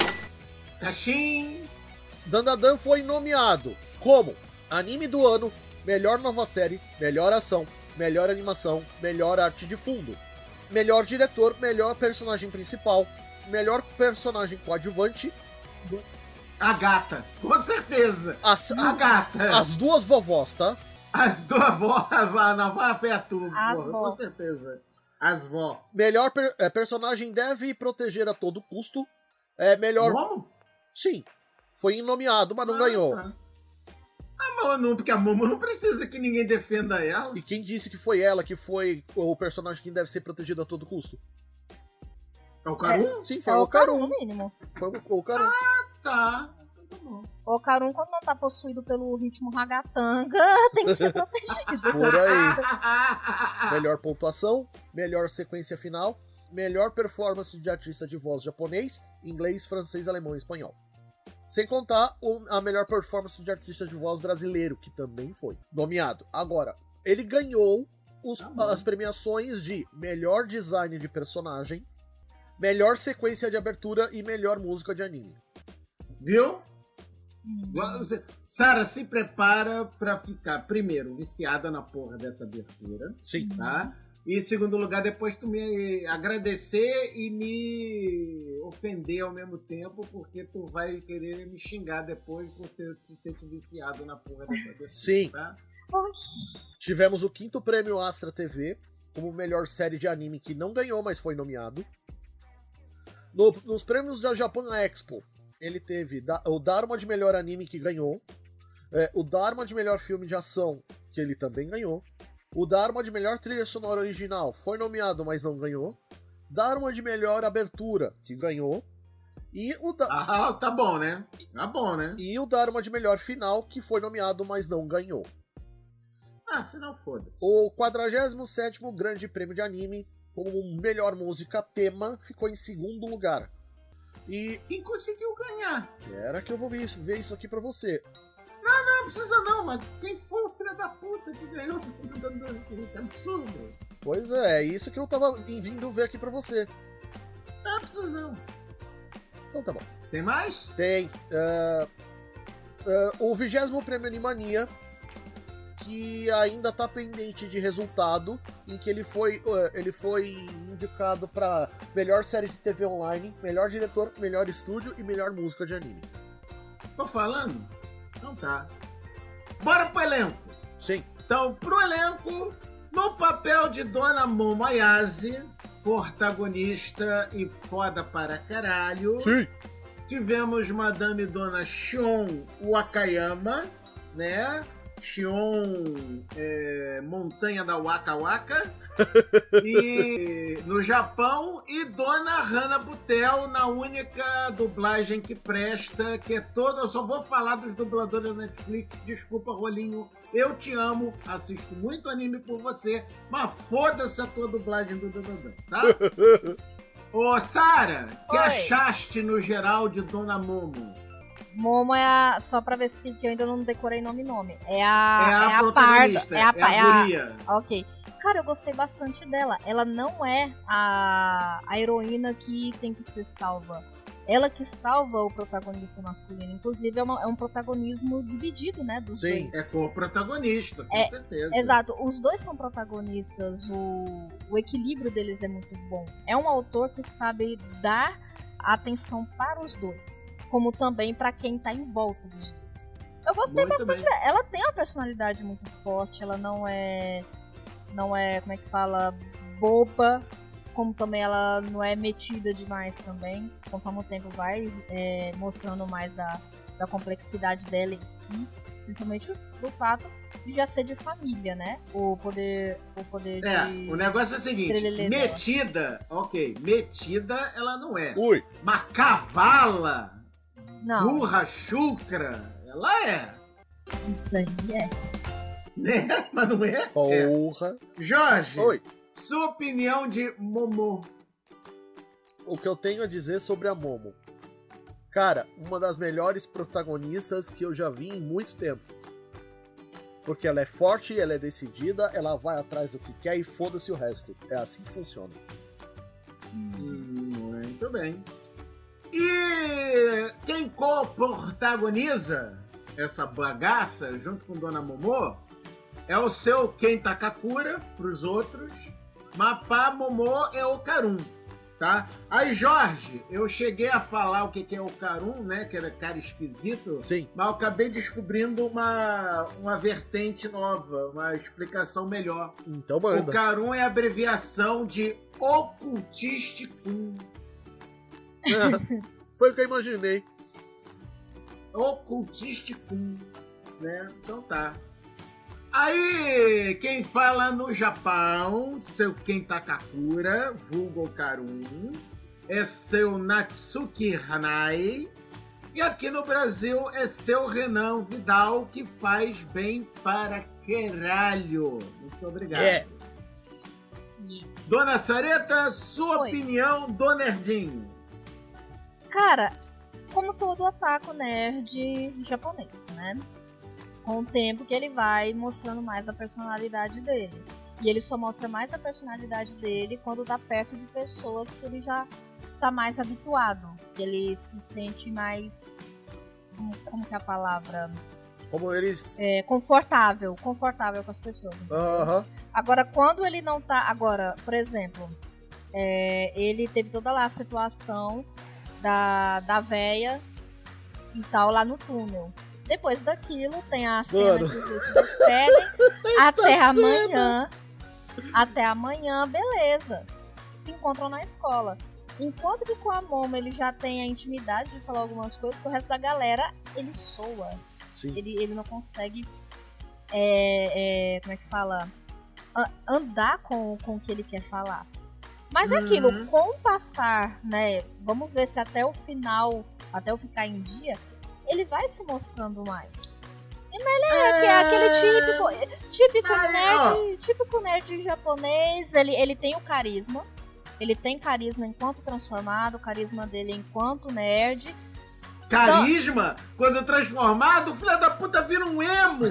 B: Cachim!
D: Dandadan foi nomeado como Anime do Ano, Melhor Nova Série, Melhor Ação, Melhor Animação, Melhor Arte de Fundo, Melhor Diretor, Melhor Personagem Principal, Melhor Personagem Coadjuvante. Do...
B: A gata, com certeza!
D: As,
B: a, a gata!
D: As duas vovós, tá?
B: As duas vó, a avó foi a tu, com certeza. As vó.
D: Melhor per, é, personagem deve proteger a todo custo. É melhor.
B: Momo?
D: Sim. Foi nomeado, mas não
B: ah,
D: ganhou.
B: Tá. Ah, mas não, porque a Momo não precisa que ninguém defenda ela.
D: E quem disse que foi ela que foi o personagem que deve ser protegido a todo custo?
B: É o Karun?
C: É,
D: Sim, foi
C: é
D: o Karun.
C: no mínimo.
D: Foi o Karun.
B: Ah, tá. Então tá bom.
C: O Karun, quando não tá possuído pelo ritmo ragatanga, tem que ser protegido.
D: Por aí. Melhor pontuação, melhor sequência final, melhor performance de artista de voz japonês, inglês, francês, alemão e espanhol. Sem contar a melhor performance de artista de voz brasileiro, que também foi nomeado. Agora, ele ganhou os, ah, as premiações de melhor design de personagem, melhor sequência de abertura e melhor música de anime.
B: Viu? Sara, se prepara pra ficar, primeiro, viciada na porra dessa abertura.
D: Sim.
B: Tá? E, em segundo lugar, depois tu me agradecer e me ofender ao mesmo tempo, porque tu vai querer me xingar depois por ter, por ter te viciado na porra dessa abertura.
D: Sim.
B: Tá?
D: Tivemos o quinto prêmio Astra T V, como melhor série de anime que não ganhou, mas foi nomeado. No, nos prêmios da Japan Expo, ele teve o Dharma de melhor anime, que ganhou. É, o Dharma de melhor filme de ação, que ele também ganhou. O Dharma de melhor trilha sonora original foi nomeado, mas não ganhou. Dharma de melhor abertura, que ganhou. E o, da...
B: ah, tá bom, né? Tá bom, né?
D: e o Dharma de melhor final, que foi nomeado, mas não ganhou.
B: Ah, final foda-se.
D: O quadragésimo sétimo Grande Prêmio de Anime, como melhor música tema, ficou em segundo lugar. E
B: quem conseguiu ganhar?
D: Era que eu vou ver isso, ver isso aqui pra você.
B: Não, não precisa não, mas quem foi o filho da puta que ganhou? É absurdo.
D: Pois é, é isso que eu tava vindo ver aqui pra você.
B: Não precisa não.
D: Então tá bom.
B: Tem mais?
D: Tem. Uh, uh, o vigésimo Prêmio Animania, que ainda tá pendente de resultado, em que ele foi, uh, ele foi indicado pra melhor série de T V online, melhor diretor, melhor estúdio e melhor música de anime.
B: Tô falando? Então tá. Bora pro elenco.
D: Sim.
B: Então, pro elenco, no papel de Dona Momo Ayase, protagonista e foda para caralho.
D: Sim.
B: Tivemos Madame Dona Shion Wakayama, né? Shion é, Montanha da Waka Waka. E no Japão. E Dona Hana Butel na única dublagem que presta, que é toda. Eu só vou falar dos dubladores da Netflix. Desculpa, Rolinho. Eu te amo. Assisto muito anime por você. Mas foda-se a tua dublagem do Dudu, tá? Ô, Sara, que
C: Oi.
B: achaste no geral de Dona Momo?
C: Momo é a. Só pra ver se que eu ainda não decorei nome e nome. É a.
B: É a,
C: é a parda.
B: protagonista,
C: É a,
B: é a
C: é a-
B: guria.
C: Ok. Cara, eu gostei bastante dela. Ela não é a, a heroína que tem que ser salva. Ela que salva o protagonista masculino. Inclusive, é, uma- é um protagonismo dividido, né? Dos
D: Sim.
C: dois.
B: É co-protagonista, com
C: É,
B: certeza.
C: Exato, os dois são protagonistas, o, o equilíbrio deles é muito bom. É um autor que sabe dar atenção para os dois, como também para quem tá em volta dos dois. Eu gostei
B: Muito
C: bastante
B: bem.
C: dela. Ela tem uma personalidade muito forte, ela não é. Não é, como é que fala, boba, como também ela não é metida demais também. Conforme o tempo vai é, mostrando mais da, da complexidade dela em si, principalmente do fato de já ser de família, né? O poder, o poder
B: É,
C: de...
B: o negócio é o seguinte,
C: Estrelelê dela.
B: metida, ok, metida ela não é.
D: Ui.
B: Mas cavala,
C: Não,
B: burra, chucra, ela é.
C: isso aí é.
B: Né? Mas não é? É.
D: Porra.
B: Jorge,
D: Oi.
B: sua opinião de Momo.
D: O que eu tenho a dizer sobre a Momo. Cara, uma das melhores protagonistas que eu já vi em muito tempo. Porque ela é forte, ela é decidida, ela vai atrás do que quer e foda-se o resto. É assim que funciona.
B: Hum, muito bem. E quem co-protagoniza essa bagaça junto com Dona Momo é o seu Ken Takakura pros outros, mas pra Momo é o Karun, tá? Aí, Jorge, eu cheguei a falar o que que é o Karun, né? Que era cara esquisito.
D: Sim.
B: Mas eu acabei descobrindo uma, uma vertente nova, uma explicação melhor.
D: Então
B: O
D: manda.
B: Karun é a abreviação de Ocultisticum.
D: Foi o que eu imaginei.
B: Ocultisticum, né? Então tá. Aí, quem fala no Japão, seu Ken Takakura, vulgo Karun, é seu Natsuki Hanai. E aqui no Brasil é seu Renan Vidal, que faz bem para caralho. Muito obrigado.
D: É.
B: Dona Sareta, sua
C: Oi.
B: opinião do Nerdinho.
C: Cara, como todo otaku nerd japonês, né? Com o tempo que ele vai mostrando mais da personalidade dele. E ele só mostra mais da personalidade dele quando tá perto de pessoas que ele já tá mais habituado. Que ele se sente mais... como- Como que é a palavra?
D: Como eles.
C: É, confortável. Confortável com as pessoas.
D: Aham.
C: Agora, quando ele não tá... Agora, por exemplo, é, ele teve toda lá a situação da, da véia e tal lá no túnel. Depois daquilo, tem a cena
D: Mano.
C: que os dois se despedem. Até
D: cena.
C: amanhã. Até amanhã, beleza. Se encontram na escola. Enquanto que com a Momo ele já tem a intimidade de falar algumas coisas, com o resto da galera, ele soa.
D: Sim.
C: Ele, ele não consegue... é, é, como é que fala? A- andar com, com o que ele quer falar. Mas é
B: Uhum.
C: aquilo, com o passar, né? Vamos ver se até o final, até eu ficar em dia, ele vai se mostrando mais. E melhor, que é aquele típico, típico
B: Ai,
C: nerd, típico nerd japonês, ele, ele tem o carisma. Ele tem carisma enquanto transformado, o carisma dele enquanto nerd.
B: Carisma? Quando transformado, o filho da puta vira um emo.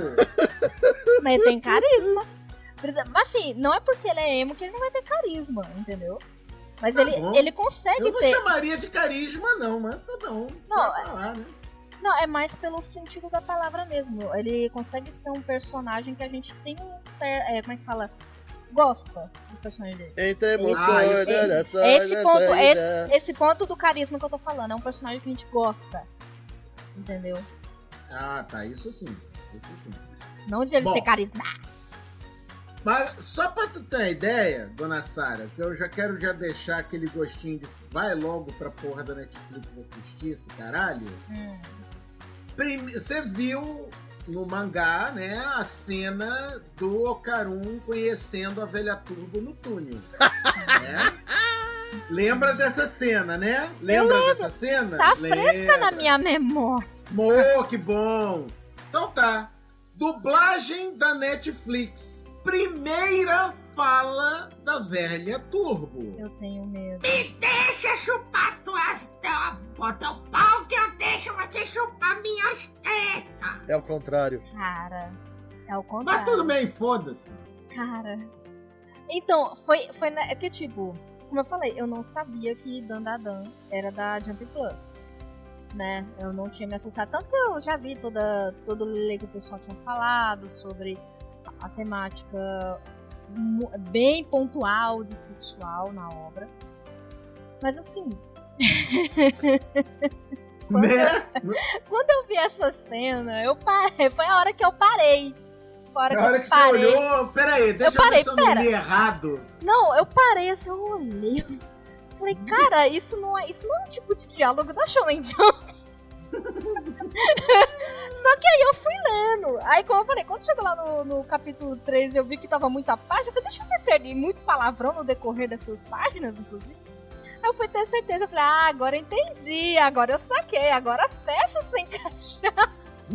C: Mas ele tem carisma. Por exemplo, mas assim, não é porque ele é emo que ele não vai ter carisma, entendeu? Mas
B: Tá
C: ele,
B: bom.
C: ele consegue
B: Eu não
C: ter.
B: chamaria de carisma, não, mas tá bom.
C: Não,
B: Vai
C: é-
B: falar, né?
C: Não, é mais pelo sentido da palavra mesmo. Ele consegue ser um personagem que a gente tem um certo. É, como é que fala? Gosta do personagem dele.
D: Entre
C: Ah,
D: emoções,
B: esse-
D: dessa,
C: esse
D: dessa
C: ponto,
D: ideia.
C: Esse ponto do carisma que eu tô falando, é um personagem que a gente gosta. Entendeu?
B: Ah, tá, isso sim. Isso sim.
C: Não de ele
B: Bom.
C: ser carismático.
B: Mas só pra tu ter uma ideia, dona Sara, que eu já quero já deixar aquele gostinho de vai logo pra porra da Netflix assistir esse caralho.
C: Hum.
B: Prime- Você viu no mangá, né, a cena do Okarun conhecendo a velha Turbo no túnel. né? Lembra dessa cena, né? Lembra dessa cena?
C: Tá
B: Lembra.
C: fresca na minha memória.
B: Mo, que bom! Então tá. Dublagem da Netflix. Primeira fala da velha Turbo.
C: Eu tenho medo.
F: Deixa chupar tuas bota o pau que eu deixo você chupar minhas tetas.
D: É o contrário.
C: Cara, é o
B: Mas
C: contrário.
B: tudo bem, foda-se.
C: Cara. Então, foi, foi na, é que tipo, como eu falei, eu não sabia que Dandadan era da Jump Plus. Né? Eu não tinha me associado. Tanto que eu já vi toda, todo o lele que o pessoal tinha falado sobre a, a temática mu- bem pontual de sexual na obra. Mas assim. quando,
B: Né?
C: eu, quando eu vi essa cena, eu parei. Foi a hora que eu parei. Foi a hora
B: Na
C: que
B: hora
C: eu
B: que
C: parei.
B: você olhou, peraí, deixa eu,
C: parei,
B: ver se eu não
C: pera.
B: li errado.
C: Não, eu parei assim, eu olhei. eu Falei, cara, isso não é, isso não é um tipo de diálogo da Shonen Jump. Só que aí eu fui lendo. Aí, como eu falei, quando chegou lá no, no capítulo três eu vi que tava muita página, eu falei, deixa eu ver se ali muito palavrão no decorrer dessas páginas, inclusive. Aí eu fui ter certeza, eu falei, ah, agora eu entendi, agora eu saquei, agora as peças se encaixaram.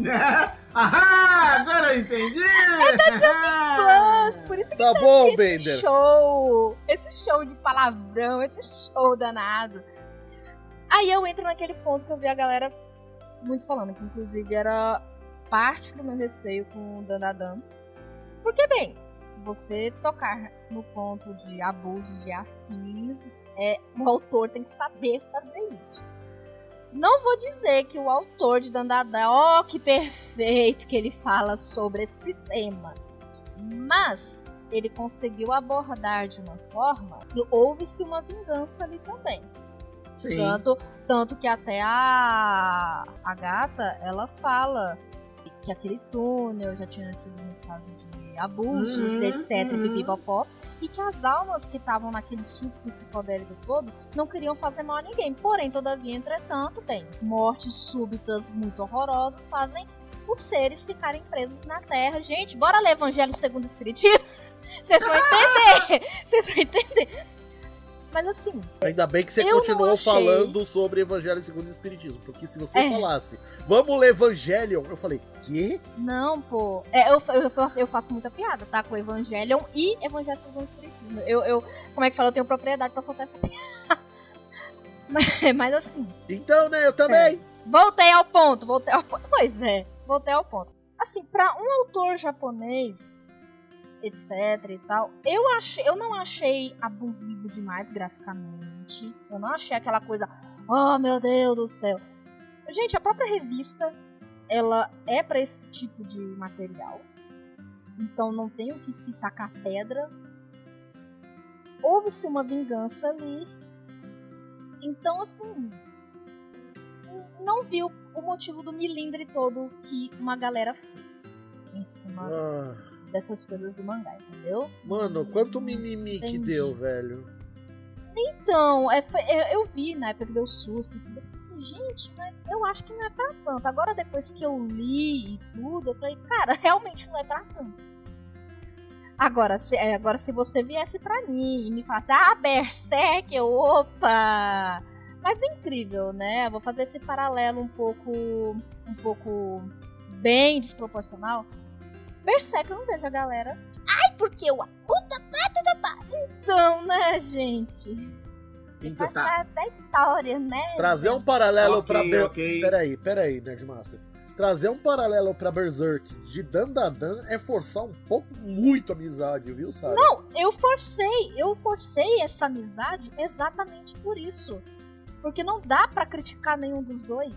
B: Ahá, agora eu entendi.
C: Plus, por isso que
D: Tá
C: tem
D: bom,
C: esse
D: Bender.
C: show, esse show de palavrão, esse show danado. Aí eu entro naquele ponto que eu vi a galera muito falando, que inclusive era parte do meu receio com o Dandadan. Porque, bem, você tocar no ponto de abusos e afins, é, o autor tem que saber fazer isso. Não vou dizer que o autor de Dandadan, ó, que perfeito que ele fala sobre esse tema. Mas ele conseguiu abordar de uma forma que houve-se uma vingança ali também.
B: Sim.
C: Tanto, tanto que até a, a gata, ela fala que aquele túnel já tinha sido um caso de abusos,
B: Uhum,
C: etc,
B: uhum.
C: pipipopó, e que as almas que estavam naquele surto psicodélico todo não queriam fazer mal a ninguém. Porém, todavia, entretanto, bem, mortes súbitas muito horrorosas fazem os seres ficarem presos na Terra. Gente, bora ler Evangelho segundo o Espiritismo? Vocês vão entender! Vocês vão entender! Mas assim,
D: Ainda bem que você
C: Eu
D: continuou
C: não achei.
D: falando sobre Evangelho segundo o Espiritismo. Porque se você
C: É.
D: falasse, vamos ler Evangelion, eu falei, quê?
C: não, pô. É, eu, eu, faço- eu faço muita piada, tá? Com Evangelion e Evangelho segundo o Espiritismo. Eu, eu, como é que fala? Eu tenho propriedade pra soltar essa piada. Mas, mas assim,
D: Então, né, eu também.
C: voltei ao ponto, voltei ao ponto. Pois é, voltei ao ponto. Assim, pra um autor japonês, etc e tal, eu, achei, eu não achei abusivo demais graficamente. Eu não achei aquela coisa, oh meu Deus do céu. Gente, a própria revista, ela é pra esse tipo de material. Então não tem o que se tacar pedra. Houve-se uma vingança ali. Então, assim, não vi o, o motivo do milindre todo que uma galera fez em cima
D: Ah,
C: dessas coisas do mangá, entendeu?
D: mano, quanto mimimi que
C: Entendi.
D: deu, velho.
C: Então, é, foi- eu, eu vi na época que deu surto e tudo. Eu falei assim, gente, mas eu acho que não é pra tanto. Agora, depois que eu li e tudo, eu falei, cara, realmente não é pra tanto. Agora se, agora, se você viesse pra mim e me falasse, ah, Berserk, eu, opa! Mas é incrível, né? Eu vou fazer esse paralelo um pouco, um pouco bem desproporcional. Berserk, eu não vejo a galera. Ai, porque eu... Então, né, gente?
D: Então,
C: tá. Da história, né?
D: Trazer um paralelo
B: Ok,
D: pra... Ber...
B: ok.
D: Peraí, peraí, Nerdmaster. Trazer um paralelo pra Berserk de Dandadan é forçar um pouco muito a amizade, viu, sabe?
C: Não, eu forcei. Eu forcei essa amizade exatamente por isso. Porque não dá pra criticar nenhum dos dois.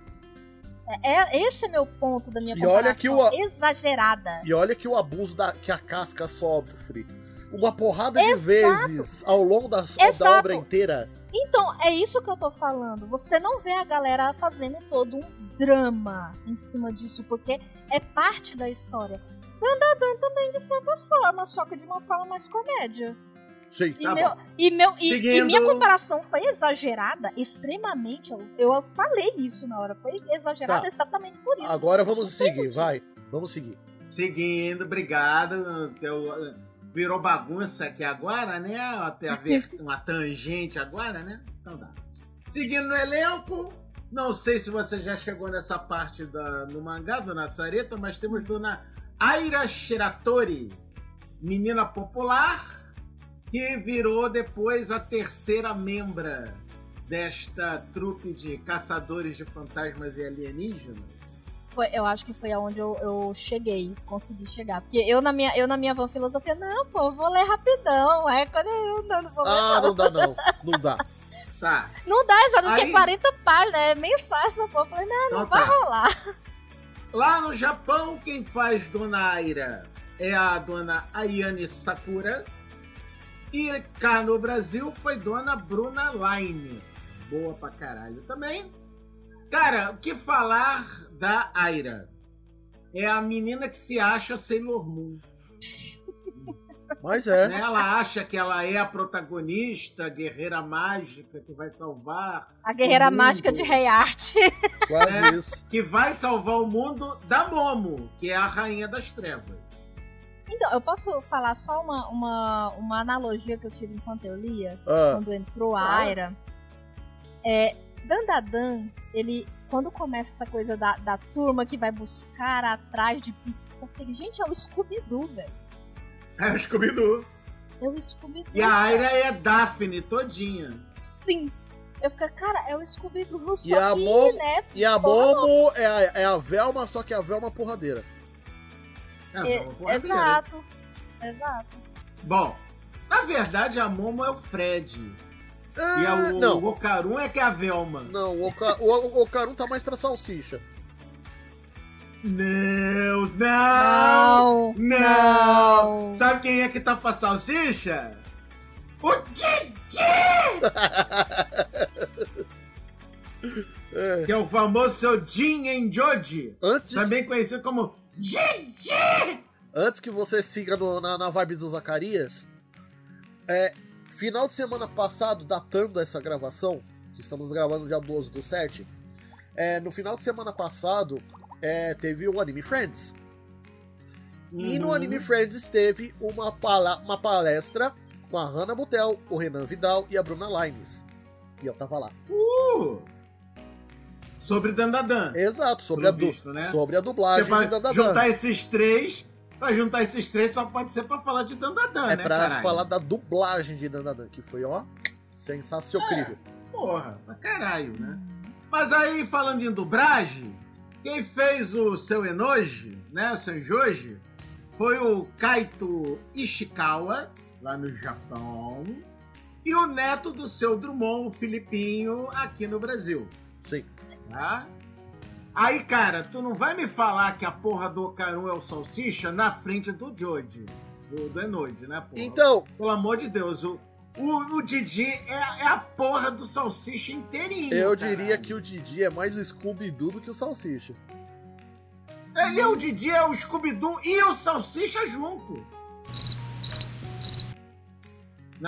C: É, é, esse é meu ponto da minha
D: E
C: comparação
D: olha que o-
C: exagerada.
D: E olha que o abuso da, que a casca sofre uma porrada de
C: Exato.
D: vezes ao longo da, da
C: Exato.
D: obra inteira.
C: Então, é isso que eu tô falando. Você não vê a galera fazendo todo um drama em cima disso, porque é parte da história. Dandadan também, de certa forma, só que de uma forma mais comédia.
D: Sim.
C: E,
B: Tá
C: meu,
B: bom.
C: e, meu, e,
B: Seguindo.
C: e minha comparação foi exagerada, extremamente. Eu, eu falei isso na hora. Foi exagerada
D: Tá.
C: exatamente por isso.
D: Agora vamos
C: Não tem
D: seguir,
C: motivo.
D: vai. Vamos seguir.
B: Seguindo, obrigado. Eu, virou bagunça aqui agora, né? Até a ver uma tangente agora, né? Então dá. Seguindo no elenco, não sei se você já chegou nessa parte da, no mangá do Natsareta, mas temos Dona Aira Shiratori, menina popular, que virou depois a terceira membra desta trupe de caçadores de fantasmas e alienígenas.
C: Foi, eu acho que foi aonde eu, eu cheguei, consegui chegar. Porque eu na minha, eu, na minha van filosofia, não, pô, vou ler rapidão. É quando eu não, não vou ler.
D: Ah,
C: não.
D: não dá não. Não dá.
B: Tá.
C: Não dá, exato, porque
B: Aí-
C: é quarenta páginas, é mensagem, pô. Eu falei, não, não
B: Então
C: vai
B: tá.
C: rolar.
B: Lá no Japão, quem faz Dona Aira é a Dona Ayane Sakura. E cá no Brasil foi Dona Bruna Lines. Boa pra caralho também. Cara, o que falar da Aira? É a menina que se acha Sailor Moon.
D: Mas é.
B: Né? Ela acha que ela é a protagonista, a guerreira mágica que vai salvar.
C: A guerreira
B: o mundo.
C: mágica de Rei Art.
D: Quase
B: É.
D: isso.
B: Que vai salvar o mundo da Momo, que é a rainha das trevas.
C: Então, eu posso falar só uma, uma, uma analogia que eu tive enquanto eu lia,
D: Ah,
C: quando entrou a
B: Claro.
C: Aira. É, Dandadan, ele, quando começa essa coisa da, da turma que vai buscar atrás de eu falei, gente, é o Scooby-Doo, velho.
B: É o Scooby-Doo.
C: É o Scooby-Doo.
B: E a
C: velho.
B: Aira é Daphne todinha.
C: Sim. Eu fiquei, cara, é o Scooby-Doo, só
D: E a
C: que,
D: Mo-
C: né?
D: e a Momo é a, é a Velma, só que a Velma porradeira.
B: É,
C: é-
B: vamos pôr a primeira.
C: exato. Exato.
B: Bom, na verdade a Momo é o Fred.
D: Ah,
B: E a, o,
D: não,
B: o Okarun é que é a Velma.
D: não, o, Oka, o, o Okarun tá mais pra salsicha.
B: Não, não,
C: Não.
B: não.
C: Não.
B: Sabe quem é que tá pra salsicha? O Didi!
D: É.
B: Que é o famoso seu Jin Enjoji.
D: Antes,
B: Também conhecido como Didi!
D: antes que você siga no- na, na vibe do Zacarias, é, final de semana passado, datando essa gravação, que estamos gravando dia doze do sete, é, no final de semana passado é, teve o Anime Friends. E no
B: Uhum.
D: Anime Friends teve uma, pala- uma palestra com a Hannah Butel, o Renan Vidal e a Bruna Lines. E eu tava lá.
B: Uh! Sobre Dandadan.
D: Exato, sobre,
B: Pelo
D: a, du-
B: visto, né?
D: sobre a
B: Você
D: dublagem
B: vai
D: de Dandadan.
B: juntar esses três. Pra juntar esses três só pode ser pra falar de Dandadan,
D: É
B: né,
D: pra
B: caralho?
D: falar da dublagem de Dandadan, que foi, ó, sensacional.
B: Porra, pra caralho, né? Mas aí, falando em dublagem, quem fez o seu Enoji, né, o seu Joji, foi o Kaito Ishikawa, lá no Japão, e o neto do seu Drummond, o Filipinho, aqui no Brasil,
D: Sim.
B: tá? Aí, cara, tu não vai me falar que a porra do Okarun é o Salsicha na frente do Joji, do, do Enoji, né, porra?
D: Então,
B: Pelo amor de Deus, o, o, o Didi é, é a porra do Salsicha inteirinho.
D: eu
B: caralho.
D: diria que o Didi é mais o Scooby-Doo do que o Salsicha.
B: Ele é o Didi, é o Scooby-Doo e o Salsicha junto. Nada.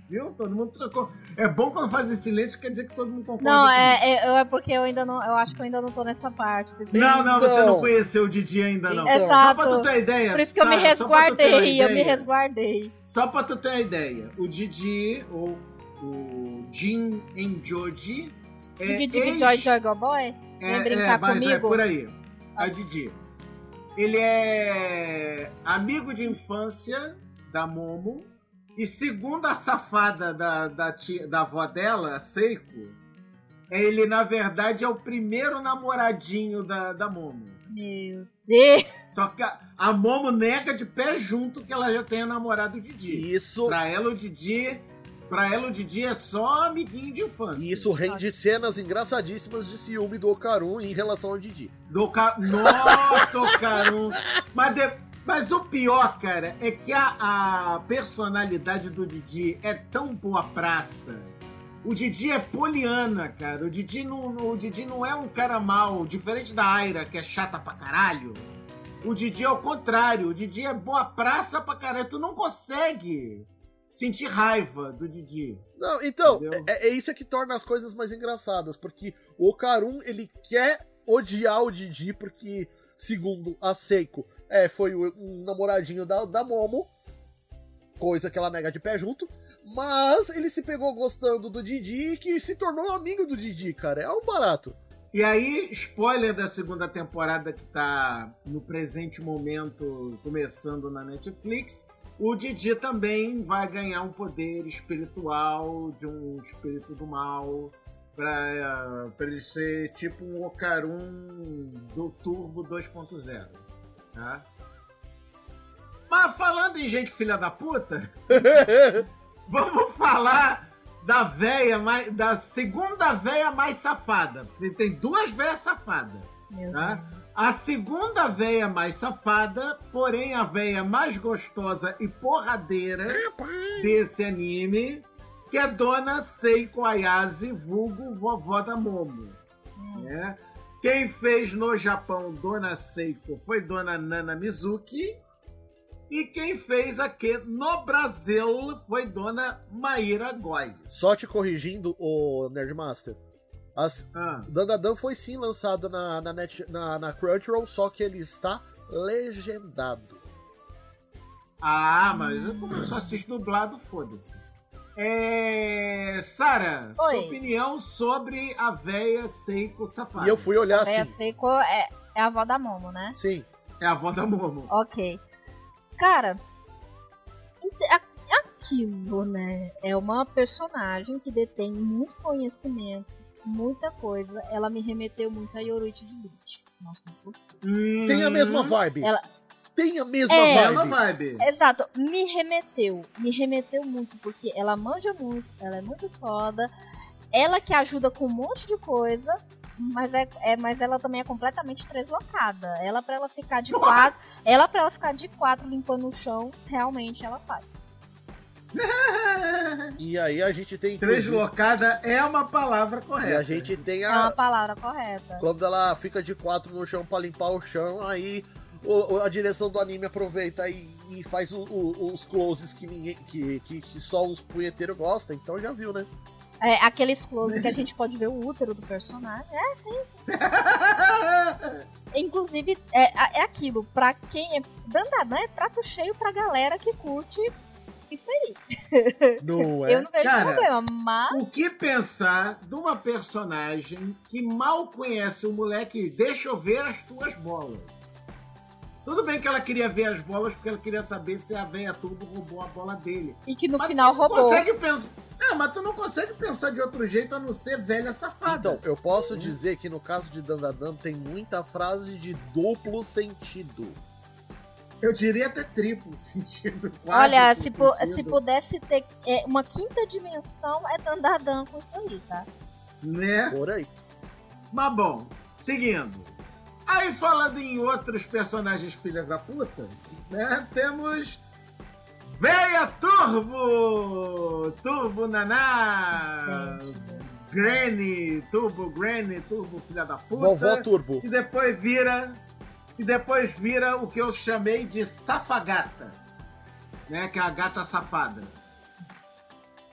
B: Viu? Todo mundo trocou. É bom quando faz em silêncio, quer dizer que todo mundo concorda.
C: Não, é, é, é porque eu ainda não. Eu acho que eu ainda não tô nessa parte.
B: Não, não, você
D: Então.
B: não conheceu o Didi ainda, não.
D: Então.
C: Exato.
B: Só pra tu ter uma ideia.
C: Por isso que eu me
B: Sara, só pra tu ter uma
C: resguardei, eu me
B: ideia.
C: resguardei.
B: Só pra tu ter uma ideia, o Didi, ou o Jin em Joji, é
C: Dig Dig
B: ex-
C: Joy Joy Go Boy?
B: é,
C: Vem brincar
B: é, mas
C: comigo?
B: é por aí. É o Didi. Ele é amigo de infância da Momo e segundo a safada da, da, tia, da avó dela, a Seiko, ele na verdade é o primeiro namoradinho da, da Momo.
C: Meu Deus.
B: Só que a, a Momo nega de pé junto que ela já tenha namorado o Didi.
D: Isso,
B: Pra ela o Didi, pra ela o Didi é só amiguinho de infância.
D: isso rende cenas engraçadíssimas de ciúme do Okarun em relação ao Didi.
B: Do ca... Nossa, Okarun. Mas, de... Mas o pior, cara, é que a, a personalidade do Didi é tão boa praça. O Didi é poliana, cara. O Didi não, o Didi não é um cara mau, diferente da Aira, que é chata pra caralho. O Didi é o contrário. O Didi é boa praça pra caralho. Tu não consegue sentir raiva do Didi.
D: Não, então,
B: Entendeu?
D: é, é isso que torna as coisas mais engraçadas, porque o Okarun, ele quer odiar o Didi, porque, segundo a Seiko, é, foi o um namoradinho da, da Momo, coisa que ela nega de pé junto, mas ele se pegou gostando do Didi, que se tornou amigo do Didi, cara, é um barato.
B: E aí, spoiler da segunda temporada que tá no presente momento começando na Netflix, o Didi também vai ganhar um poder espiritual de um espírito do mal pra, pra ele ser tipo um Okarun do Turbo dois ponto zero, tá? Mas falando em gente filha da puta, vamos falar da véia mais, da segunda véia mais safada. Tem duas véias safadas,
C: Meu
B: tá?
C: Deus.
B: A segunda véia mais safada, porém a véia mais gostosa e porradeira desse anime, que é Dona Seiko Ayase, vulgo vovó da Momo. Né? Quem fez no Japão Dona Seiko foi Dona Nana Mizuki. E quem fez aqui no Brasil foi Dona Maíra Góes.
D: Só te corrigindo, o Nerdmaster, as,
B: Ah.
D: Dandadan foi sim lançado na, na, net, na, na Crunchyroll, só que ele está legendado.
B: Ah, mas eu como eu só assisto dublado, foda-se. É... Sara,
C: Oi.
B: sua opinião sobre a véia Seiko safada.
D: E eu fui olhar
C: A véia
D: assim,
C: Seiko é, é a avó da Momo, né?
D: sim,
B: É a avó da Momo.
C: Ok. Cara, é aquilo, né? É uma personagem que detém muito conhecimento, muita coisa. Ela me remeteu muito a Yoruichi de Bleach. Nossa, por quê?
B: Hum,
D: tem a mesma vibe.
C: Ela-
D: Tem a mesma
C: É.
B: É uma
D: vibe.
B: vibe.
C: Exato, me remeteu. Me remeteu muito, porque ela manja muito, ela é muito foda. Ela que ajuda com um monte de coisa. Mas, é, é, mas ela também é completamente deslocada. Ela pra ela ficar de quatro. Ela pra ela ficar de quatro limpando o chão, realmente ela faz.
D: E aí a gente tem... inclusive,
B: Deslocada é uma palavra correta.
D: E a gente tem
C: É uma
D: a...
C: palavra correta.
D: Quando ela fica de quatro no chão pra limpar o chão, aí o- o- a direção do anime aproveita e, e faz o- o- os closes que ninguém que, que, que só os punheteiros gostam, então já viu, né?
C: É aqueles close que a gente pode ver o útero do personagem. É, sim. Inclusive, é, é aquilo, pra quem é. Dandadan é prato cheio pra galera que curte isso aí.
D: Não
C: Eu não vejo
B: Cara,
C: problema, mas.
B: O que pensar de uma personagem que mal conhece o moleque? Deixa eu ver as tuas bolas. Tudo bem que ela queria ver as bolas porque ela queria saber se a véia tudo roubou a bola dele.
C: E que no
B: Mas
C: final
B: tu não
C: roubou.
B: consegue pensar. É, mas tu não consegue pensar de outro jeito a não ser velha safada.
D: Então, eu posso dizer que no caso de Dandadan tem muita frase de duplo sentido.
B: Eu diria até triplo sentido. quádruplo
C: Olha, se, pu-
B: sentido,
C: se pudesse ter é, uma quinta dimensão, é Dandadan com isso aí, tá?
B: Né?
D: Por aí.
B: Mas bom, seguindo. Aí falando em outros personagens filhas da puta, né? Temos Véia Turbo! Turbo Naná!
C: Gente,
B: Granny, Turbo Granny, Turbo filha da puta.
D: Vovó Turbo.
B: E depois vira. E depois vira o que eu chamei de Safagata. Né? Que é a gata safada.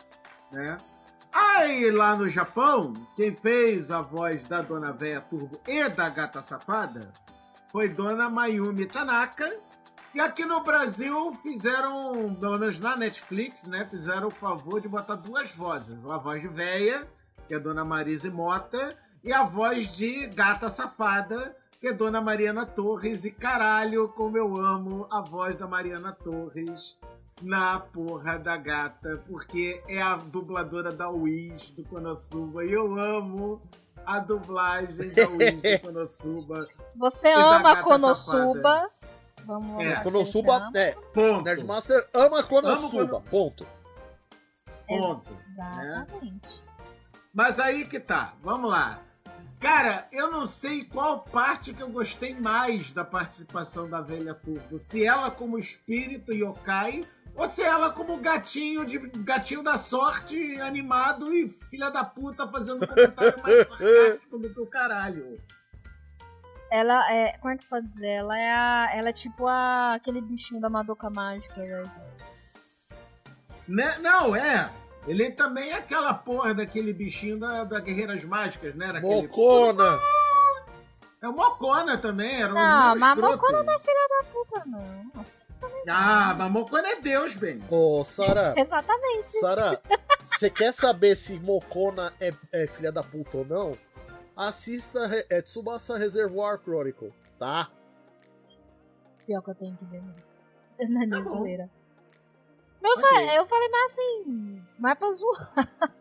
B: né? Aí, lá no Japão, quem fez a voz da Dona Véia Turbo e da Gata Safada foi Dona Mayumi Tanaka. E aqui no Brasil fizeram, pelo menos na Netflix, né? Fizeram o favor de botar duas vozes. A voz de véia, que é a Dona Marise Mota, e a voz de Gata Safada, que é Dona Mariana Torres. E caralho, como eu amo a voz da Mariana Torres na porra da gata, porque é a dubladora da Wish, do Konosuba, e eu amo a dublagem da Wish do Konosuba.
C: Você
B: e da
C: ama
B: Gata
C: Konosuba.
B: Safada.
C: Vamos
B: É.
C: lá.
D: Konosuba, é.
B: Ponto.
D: Nerdmaster ama Konosuba,
B: Amo
D: ponto.
B: Ponto.
C: Exatamente.
B: Mas aí que tá, vamos lá. Cara, eu não sei qual parte que eu gostei mais da participação da Velha Turbo. Se ela como espírito yokai, ou se ela como gatinho de gatinho da sorte, animado e filha da puta fazendo comentário mais sarcástico do que o caralho.
C: Ela é. Como é que pode dizer? Ela é a. Ela é tipo a, aquele bichinho da Madoka Mágica, velho.
B: Né? Não, é. Ele também é aquela porra daquele bichinho da, da Guerreiras Mágicas, né? Daquele...
D: Mocona!
B: É o Mocona também, era um
C: Não, mas
B: escroto.
C: Mocona não é filha da puta, não.
B: Ah, mas Mocona é Deus, bem.
D: Ô, Sara,
C: Exatamente.
D: Sara, você quer saber se Mocona é, é filha da puta ou não? Assista Re- é, Tsubasa Reservoir Chronicle, tá?
C: Pior que eu tenho que ver mesmo. Na minha
B: Tá bom.
C: zoeira. Eu,
B: Ok.
C: falei, eu falei mais assim, mais pra zoar.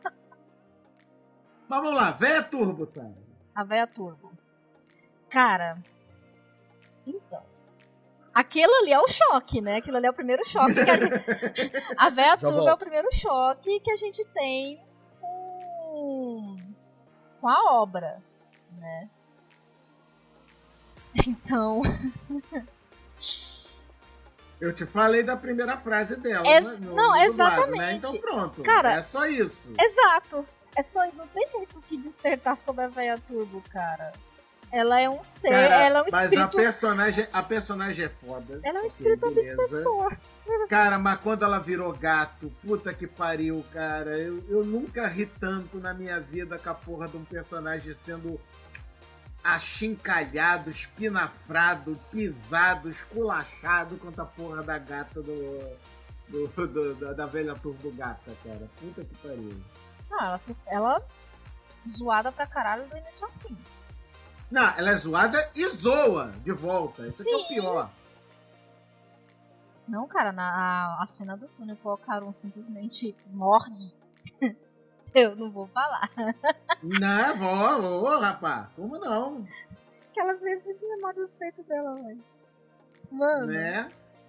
B: Mas vamos lá, Véia Turbo, Sara.
C: A véia turbo. Cara, então. Aquilo ali é o choque, né? Aquilo ali é o primeiro choque que a gente... A véia
D: Já
C: turbo
D: volto.
C: é o primeiro choque que a gente tem com, com a obra, né? Então...
B: Eu te falei da primeira frase dela,
C: Ex-
B: né? No,
C: não,
B: no dublado,
C: exatamente.
B: né? Então pronto,
C: Cara,
B: é só isso.
C: Exato. É só, não tem muito o que dissertar sobre a véia turbo, cara. Ela é um ser,
B: Cara,
C: ela é um
B: mas a
C: espírito...
B: personagem, a personagem é foda.
C: Ela é um
B: Ok,
C: espírito
B: beleza.
C: obsessor.
B: Cara, mas quando ela virou gato, puta que pariu, cara. Eu, eu nunca ri tanto na minha vida com a porra de um personagem sendo achincalhado, espinafrado, pisado, esculachado quanto a porra da gata do, do, do- da, da velha turbo gata, cara. Puta que pariu.
C: Ah, ela, ela zoada pra caralho do início ao fim.
B: Não, ela é zoada e zoa de volta. Isso aqui é o pior.
C: Não, cara, na a, a cena do túnel que o Okarun simplesmente morde. Eu não vou falar.
B: Não, vó, ô, rapaz. Como não?
C: Aquelas vezes que morde os peitos dela, velho. Mano.
B: Né?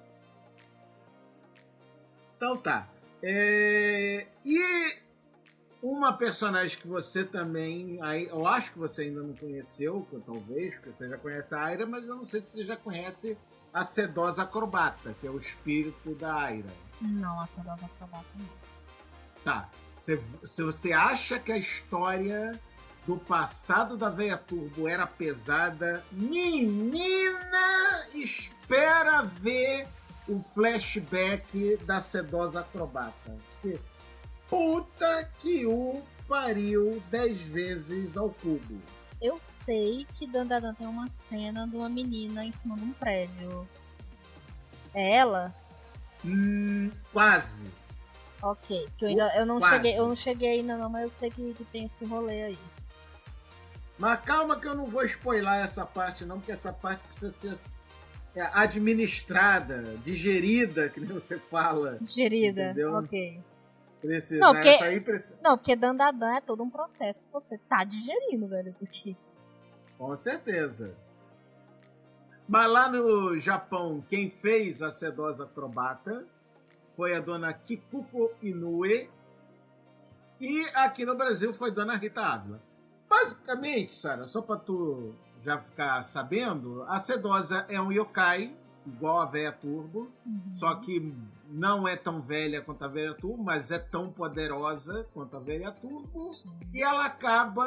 B: Então tá. É, E uma personagem que você também, aí, eu acho que você ainda não conheceu, que talvez, porque você já conhece a Aira, mas eu não sei se você já conhece a Sedosa Acrobata, que é o espírito da Aira.
C: Não, a Sedosa Acrobata não.
B: Tá. Se, se você acha que a história do passado da Véia Turbo era pesada, menina, espera ver o flashback da Sedosa Acrobata. Que puta que o pariu dez vezes ao cubo.
C: Eu sei que Dandadan tem uma cena de uma menina em cima de um prédio. É ela?
B: Hum, quase.
C: Ok. Que eu, ainda, eu, não
B: Quase.
C: cheguei, eu não cheguei ainda não, mas eu sei que, que tem esse rolê aí.
B: Mas calma que eu não vou spoiler essa parte não, porque essa parte precisa ser é, administrada, digerida, que nem você fala.
C: Gerida,
B: Entendeu?
C: ok.
B: Precisa.
C: Não, porque-
B: Essa aí precisa.
C: Não, porque Dandadan é todo um processo que você tá digerindo, velho. Porque...
B: Com certeza. Mas lá no Japão, quem fez a Sedosa Acrobata foi a dona Kikuko Inoue. E aqui no Brasil foi dona Rita Ávila. Basicamente, Sara, só pra tu já ficar sabendo, a Sedosa é um yokai, igual a Véia Turbo,
C: Uhum.
B: só que não é tão velha quanto a Véia Turbo, mas é tão poderosa quanto a Véia Turbo. E ela acaba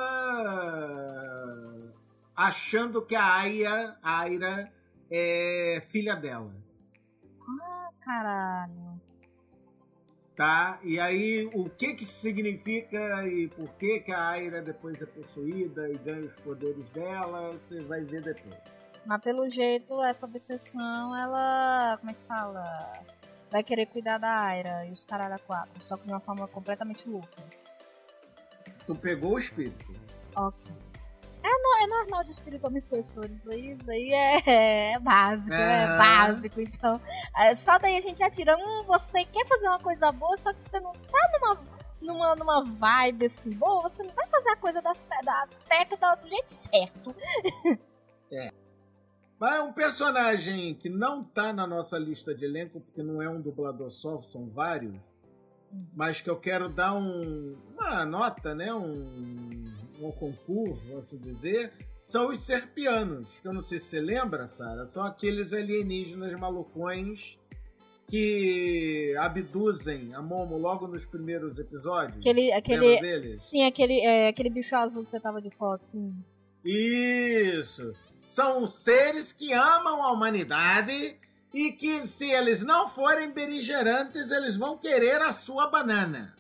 B: achando que a Aira, a Aira é filha dela.
C: Ah, caralho.
B: Tá? E aí, o que que isso significa e por que que a Aira depois é possuída e ganha os poderes dela, você vai ver depois.
C: Mas pelo jeito, essa obsessão, ela... Como é que fala? Vai querer cuidar da Aira e os caralho a quatro, só que de uma forma completamente louca.
B: Tu pegou o espírito.
C: Ok. É, no, é normal de espírito obsessor, isso aí, isso aí é, é básico, é. é básico, então... É, só daí a gente já tira, hum, você quer fazer uma coisa boa, só que você não tá numa, numa, numa vibe assim boa, você não vai fazer a coisa da, da certa do jeito certo.
B: É. Mas um personagem que não tá na nossa lista de elenco, porque não é um dublador só, são vários, mas que eu quero dar um, uma nota, né, um, um concurso, vamos dizer, são os Serpianos, que eu não sei se você lembra, Sarah, são aqueles alienígenas malucões que abduzem a Momo logo nos primeiros episódios.
C: Aquele, aquele, deles? Sim, aquele, é, aquele bicho azul que você tava de foto, sim.
B: Isso! São seres que amam a humanidade e que, se eles não forem beligerantes, eles vão querer a sua banana.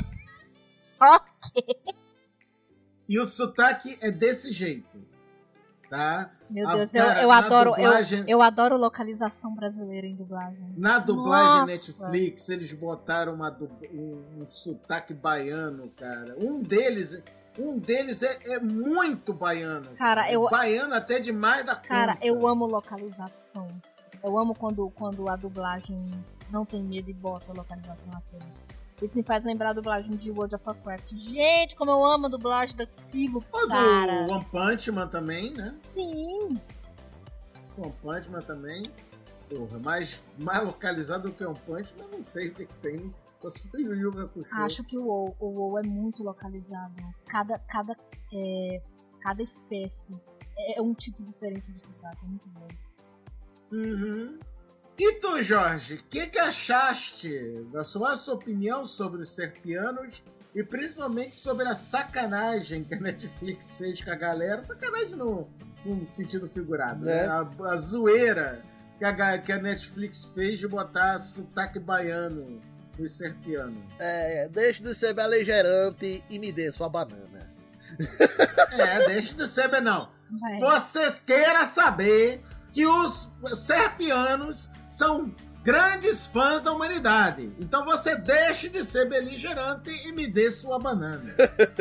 C: Ok.
B: E o sotaque é desse jeito, tá?
C: Meu Deus, a, eu, cara, eu, adoro, dublagem, eu, eu adoro localização brasileira em dublagem.
B: Na dublagem Nossa. Netflix, eles botaram uma, um, um sotaque baiano, cara. Um deles... Um deles é, é muito baiano.
C: Cara, eu...
B: Baiano até demais da conta.
C: Cara, eu amo localização. Eu amo quando, quando a dublagem não tem medo e bota a localização na frente. Isso me faz lembrar a dublagem de World of Warcraft. Gente, como eu amo a dublagem daquilo,
B: o
C: cara.
B: Do One Punch Man também, né?
C: Sim.
B: One Punch Man também. Porra, mais, mais localizado do que One Punch Man, não sei o que, que tem. Só se for o Yu Hakusho.
C: Acho que o WoW, o WoW é muito localizado. Cada, cada, é, cada espécie é um tipo diferente de sotaque. É muito bom.
B: Uhum. E tu, Jorge, o que, que achaste da sua, sua opinião sobre os Serpianos e principalmente sobre a sacanagem que a Netflix fez com a galera? Sacanagem no, no sentido figurado, né? né? A, a zoeira que a, que a Netflix fez de botar sotaque baiano dos Serpianos.
D: É, deixe de ser beligerante e me dê sua banana.
B: É, deixe de ser, não. Vai. Você queira saber que os Serpianos são grandes fãs da humanidade. Então você deixe de ser beligerante e me dê sua banana.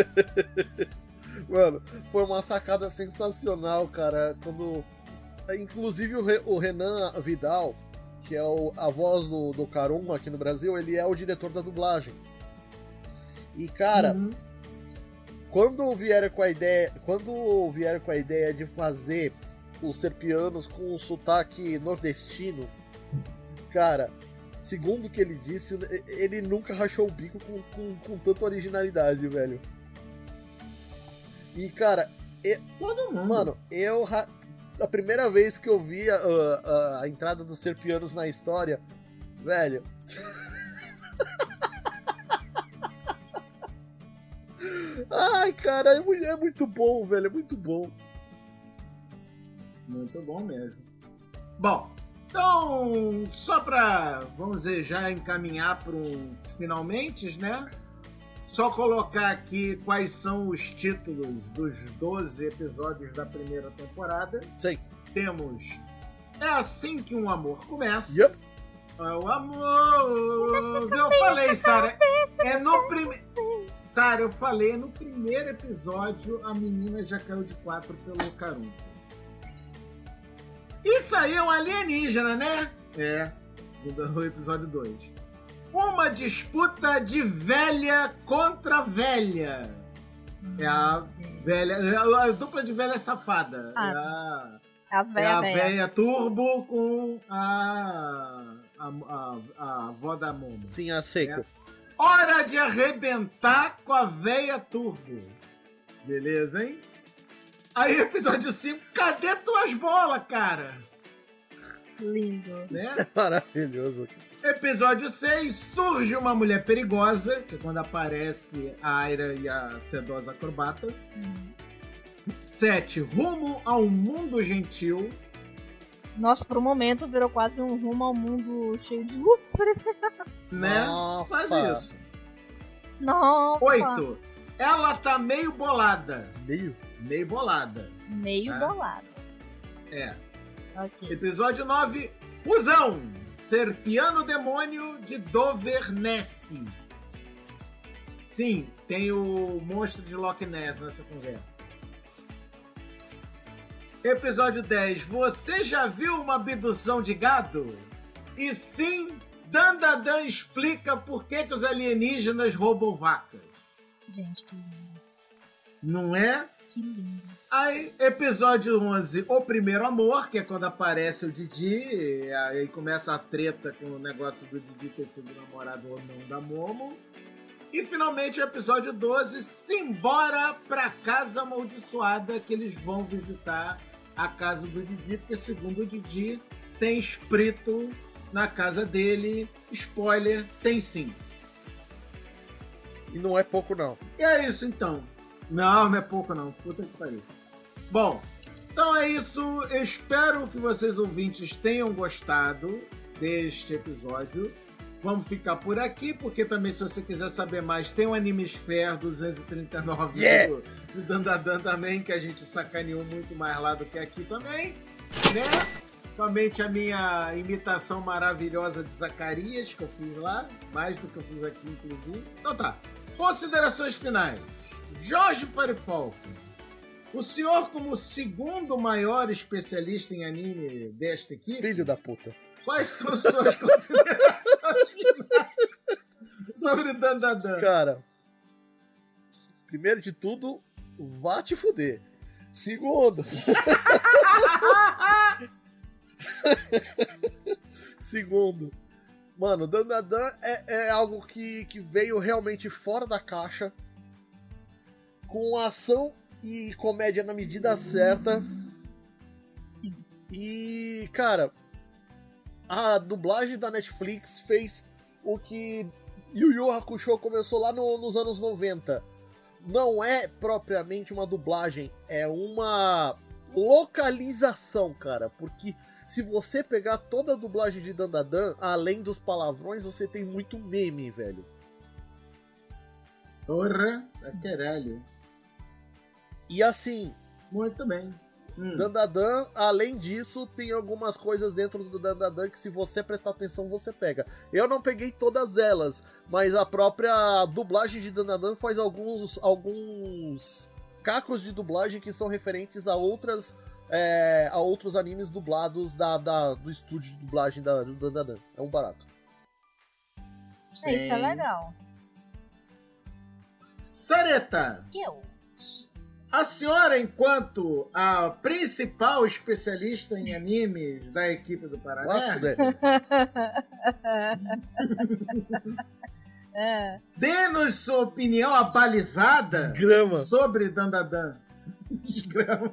D: Mano, foi uma sacada sensacional, cara. Quando, inclusive o, Re, o Renan Vidal, que é o, a voz do, do Karuma aqui no Brasil, ele é o diretor da dublagem. E, cara, uhum. quando vieram com a ideia, quando vieram com a ideia de fazer os Serpianos com um sotaque nordestino, cara, segundo o que ele disse, ele nunca rachou o bico com, com, com tanta originalidade, velho. E, cara, eu, mano, eu... A primeira vez que eu vi a, a, a entrada dos Serpianos na história, velho... Ai, cara, é muito, é muito bom, velho, é muito bom.
B: Muito bom mesmo. Bom, então, só pra, vamos dizer, já encaminhar para um finalmente, né? Só colocar aqui quais são os títulos dos doze episódios da primeira temporada.
D: Sim.
B: Temos É Assim Que Um Amor Começa.
D: Yep.
B: É o amor... Eu falei, Sarah, é no primeiro... Sarah, eu falei, no primeiro episódio a menina já caiu de quatro pelo Karuma. Isso aí é um alienígena, né? É, do episódio dois. Uma disputa de velha contra velha. É a velha... É a dupla de velha safada.
C: Ah,
B: é a,
C: a velha,
B: é a
C: velha.
B: velha turbo com a... A, a, a avó da Momo.
D: Sim, a Seiko.
B: É. Hora de arrebentar com a velha turbo. Beleza, hein? Aí, episódio cinco, cadê tuas bolas, cara?
C: Lindo.
B: Né?
D: Maravilhoso.
B: Episódio seis, surge uma mulher perigosa, que é quando aparece a Aira e a sedosa acrobata.
C: Hum.
B: sete, rumo ao mundo gentil.
C: Nossa, por um momento virou quase um rumo ao mundo cheio de luz.
B: Né?
D: Nossa.
B: Faz isso.
C: Nossa.
B: Oito. Ela tá meio bolada.
D: Meio?
B: Meio bolada.
C: Meio
B: Tá.
C: bolado.
B: É.
C: Ok.
B: Episódio nove. Fusão. Ser piano demônio de Dovernesse. Sim, tem o monstro de Loch Ness nessa conversa. Episódio dez. Você já viu uma abdução de gado? E sim, Dandadan explica por que, que os alienígenas roubam vacas.
C: Gente, que lindo.
B: Não é?
C: Que lindo.
B: Aí, episódio onze, O Primeiro Amor, que é quando aparece o Didi, e aí começa a treta com o negócio do Didi ter sido namorado ou não da Momo. E finalmente o episódio doze, Simbora pra Casa Amaldiçoada, que eles vão visitar a casa do Didi, porque segundo o Didi, tem espírito na casa dele. Spoiler, tem sim.
D: E não é pouco, não.
B: E é isso então. Não, não é pouco não. Puta que pariu. Bom, então é isso. Eu espero que vocês ouvintes tenham gostado deste episódio. Vamos ficar por aqui, porque também se você quiser saber mais, tem o Animesphere duzentos e trinta e nove
D: Yeah!
B: do, do Dandadan também, que a gente sacaneou muito mais lá do que aqui também, né? Somente a minha imitação maravilhosa de Zacarias, que eu fiz lá, mais do que eu fiz aqui, inclusive. Então tá, considerações finais. Jorge Farifalco, o senhor como segundo maior especialista em anime desta equipe,
D: Filho da puta.
B: quais são suas considerações finais sobre Dandadan?
D: Cara, primeiro de tudo, vá te fuder. Segundo. Segundo. Mano, Dandadan é, é algo que, que veio realmente fora da caixa. Com ação e comédia na medida certa.
C: Sim.
D: E, cara, a dublagem da Netflix fez o que Yu Yu Hakusho começou lá no, nos anos noventa. Não é propriamente uma dublagem, é uma localização, cara. Porque se você pegar toda a dublagem de Dandadan, além dos palavrões, você tem muito meme, velho.
B: Porra, é caralho.
D: E assim,
B: Muito bem. Hum.
D: Dandadan, além disso, tem algumas coisas dentro do Dandadan que se você prestar atenção, você pega. Eu não peguei todas elas, mas a própria dublagem de Dandadan faz alguns, alguns cacos de dublagem que são referentes a outras é, a outros animes dublados da, da, do estúdio de dublagem da, do Dandadan. É um barato.
C: É, isso é legal.
B: Sareta,
C: Eu.
B: a senhora, enquanto a principal especialista em animes da equipe do
D: Nossa,
B: Paraná,
D: velho.
C: É.
B: dê-nos sua opinião abalizada
D: Desgrama.
B: sobre Dandadan. Desgrama.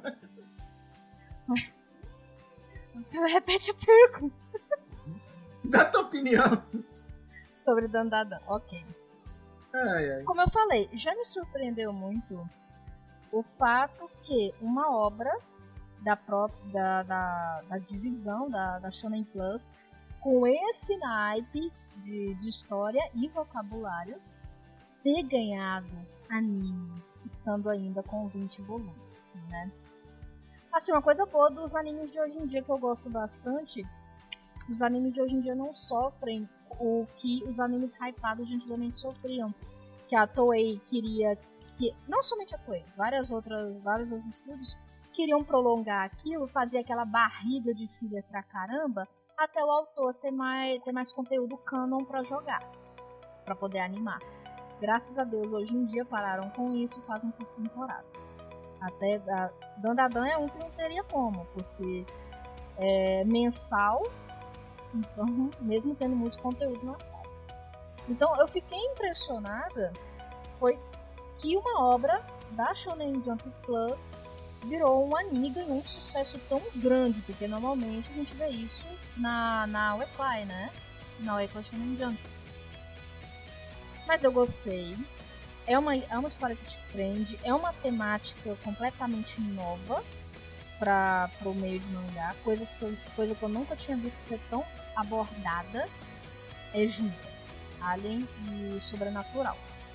C: Repete a pergunta.
B: Dá tua opinião.
C: Sobre Dandadan. Ok.
B: Ai, ai.
C: Como eu falei, já me surpreendeu muito o fato que uma obra da própria da, da, da divisão da, da Shonen Plus, com esse naipe de, de história e vocabulário, ter ganhado anime, estando ainda com vinte volumes, né? Assim, uma coisa boa dos animes de hoje em dia que eu gosto bastante, os animes de hoje em dia não sofrem o que os animes hypados de antigamente sofriam, que a Toei queria, que não somente a Toei, várias outras, vários outros estúdios queriam prolongar aquilo, fazer aquela barriga de filha pra caramba, até o autor ter mais, ter mais conteúdo canon pra jogar, pra poder animar. Graças a Deus, hoje em dia pararam com isso e fazem por temporadas. Até a Dandadan é um que não teria como, porque é mensal, então, mesmo tendo muito conteúdo na série. Então eu fiquei impressionada foi que uma obra da Shonen Jump Plus virou um anime e ganhou um sucesso tão grande, porque normalmente a gente vê isso na, na Weekly, né? Na Weekly Shonen Jump. Mas eu gostei. É uma, é uma história que te prende, é uma temática completamente nova, para o meio de mangá, coisas que eu, coisa que eu nunca tinha visto ser tão abordada, é juntas, alien e sobrenatural.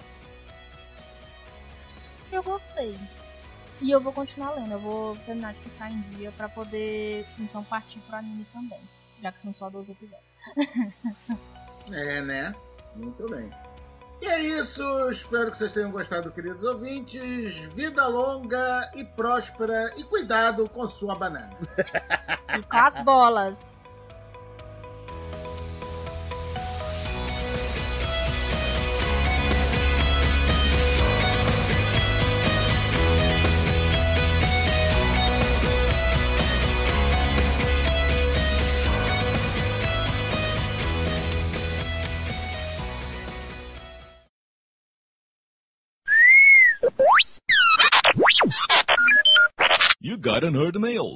C: Eu gostei. E eu vou continuar lendo, eu vou terminar de ficar em dia pra poder então partir pro anime também, já que são só doze episódios.
B: É, né? Muito bem. E é isso, espero que vocês tenham gostado, queridos ouvintes. Vida longa e próspera e cuidado com sua banana.
C: E com as bolas.
G: You got a nerd mail.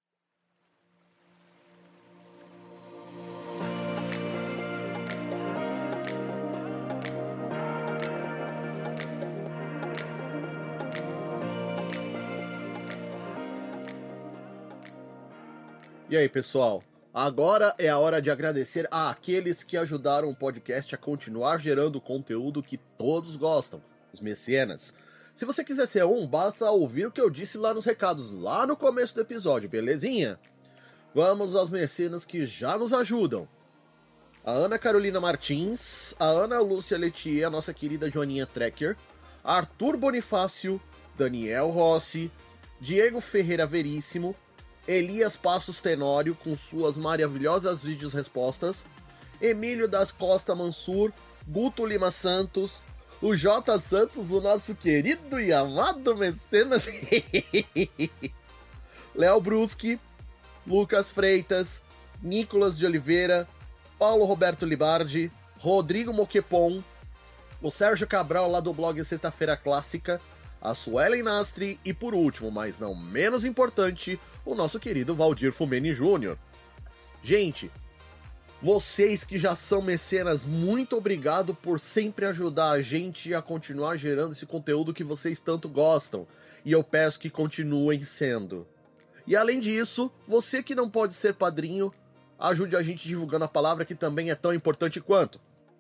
D: E aí, pessoal? Agora é a hora de agradecer àqueles que ajudaram o podcast a continuar gerando o conteúdo que todos gostam, os mecenas. Se você quiser ser um, basta ouvir o que eu disse lá nos recados, lá no começo do episódio, belezinha? Vamos aos mecenas que já nos ajudam. A Ana Carolina Martins, a Ana Lúcia Letier, a nossa querida Joaninha Trekker, Arthur Bonifácio, Daniel Rossi, Diego Ferreira Veríssimo, Elias Passos Tenório com suas maravilhosas vídeos respostas, Emílio das Costa Mansur, Guto Lima Santos, o J. Santos, o nosso querido e amado mecenas, Léo Bruschi, Lucas Freitas, Nicolas de Oliveira, Paulo Roberto Libardi, Rodrigo Moquepon, o Sérgio Cabral lá do blog Sexta-feira Clássica, a Suelen Nastri e por último, mas não menos importante, o nosso querido Valdir Fumeni Júnior Gente, vocês que já são mecenas, muito obrigado por sempre ajudar a gente a continuar gerando esse conteúdo que vocês tanto gostam. E eu peço que continuem sendo. E além disso, você que não pode ser padrinho, ajude a gente divulgando a palavra que também é tão importante quanto.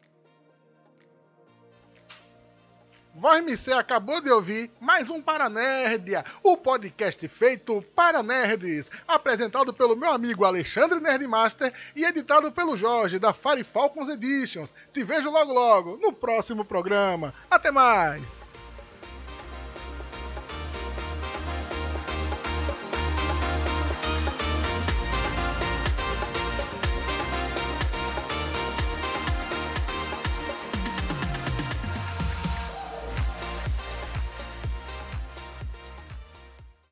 H: Voz M C acabou de ouvir mais um Paranerdia, o podcast feito para nerds, apresentado pelo meu amigo Alexandre Nerdmaster e editado pelo Jorge da Fire Falcons Editions. Te vejo logo logo no próximo programa. Até mais!